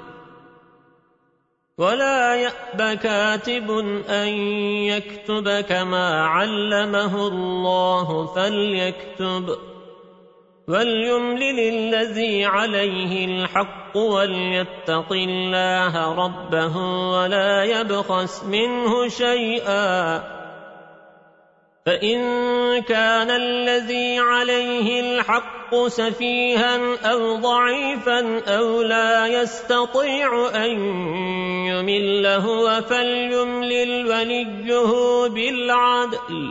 ولا يأب كاتب أن يكتب كما علمه الله فليكتب وليملل الذي عليه الحق وليتق الله ربه ولا يبخس منه شيئا فإن كان الذي عليه الحق سفيها أو ضعيفا أو لا يستطيع أن يمل هو فليملل وليه بالعدل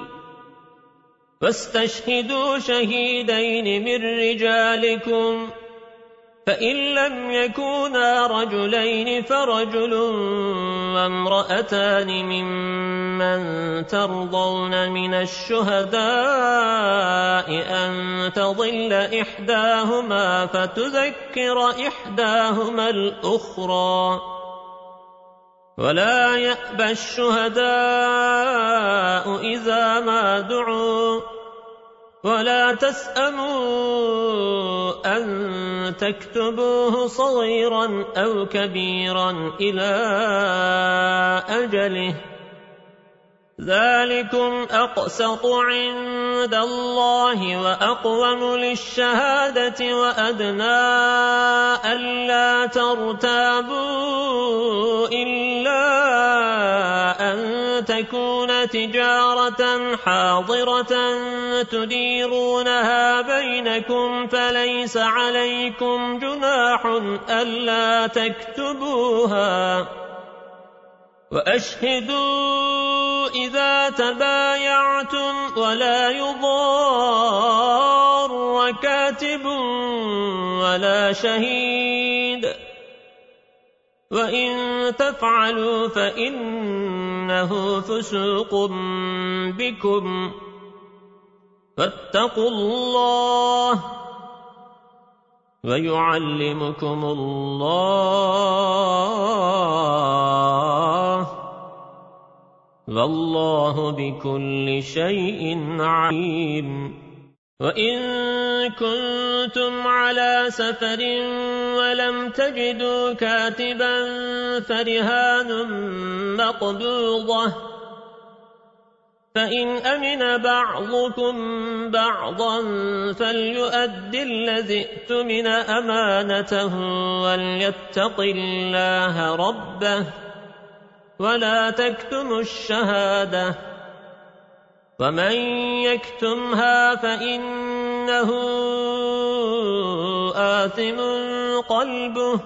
واستشهدوا شهيدين من رجالكم فإن لم يكونا رجلين فرجل وامرأتان ممن ترضون من الشهداء أن تضل إحداهما فتذكر إحداهما الأخرى ولا يأبى الشهداء إذا ما دعوا ولا تسأموا أن تكتبوه صغيرا أو كبيرا إلى أجله ذلكم أقسط عند الله وأقوم للشهادة وأدنى ألا ترتابوا إلا أن تكون تجارة حاضرة تديرونها بينكم فليس عليكم جناح ألا تكتبوها وأشهدوا إذا تبايعتم ولا يضار كاتب ولا شهيد وإن تفعلوا فإنه فسوق بكم فاتقوا الله ويعلمكم الله والله بكل شيء عليم وإن كنتم على سفر ولم تجدوا كاتبا فرهان مقبوضة فإن أمن بعضكم بعضا فليؤد الذي ائتمن أمانته وليتق الله ربه ولا تكتموا الشهادة ومن يكتمها فإنه آثم قلبه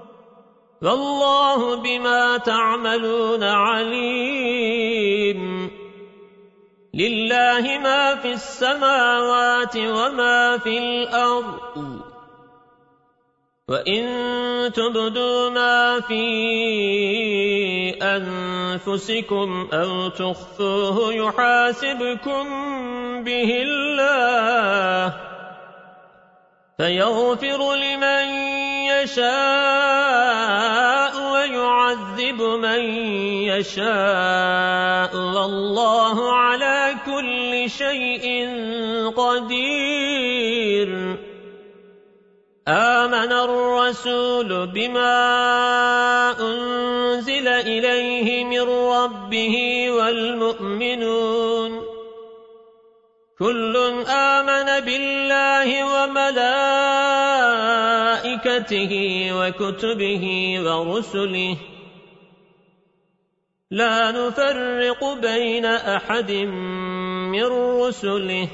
والله بما تعملون عليم لله ما في السماوات وما في الأرض وإن تبدوا ما في أنفسكم أو تخفوه يحاسبكم به الله فيغفر لمن يشاء ويعذب من يشاء والله على كل شيء قدير آمن الرسول بما أنزل إليه من ربه والمؤمنون كل آمن بالله وملائكته وكتبه ورسله لا نفرق بين أحد من رسله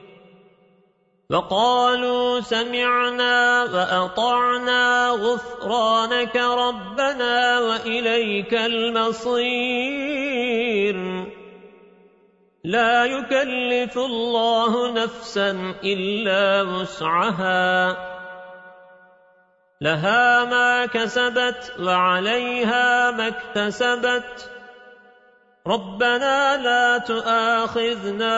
وقالوا سمعنا وأطعنا غفرانك ربنا وإليك المصير لا يكلف الله نفسا إلا وسعها لها ما كسبت وعليها ما اكتسبت ربنا لا تؤاخذنا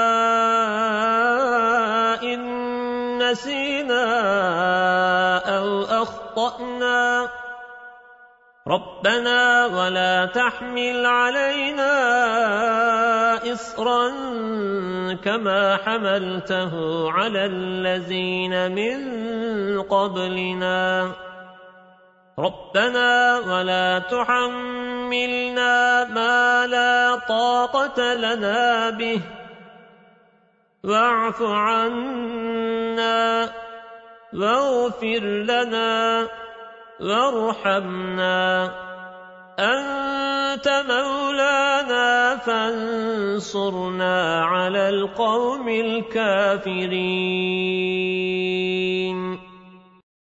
إن نسينا أو أخطأنا ربنا ولا تحمل علينا إصرا كما حملته على الذين من قبلنا ربنا ولا تحملنا ما لا طاقة لنا به واعف عنا واغفر لنا وارحمنا أنت مولانا فانصرنا على القوم الكافرين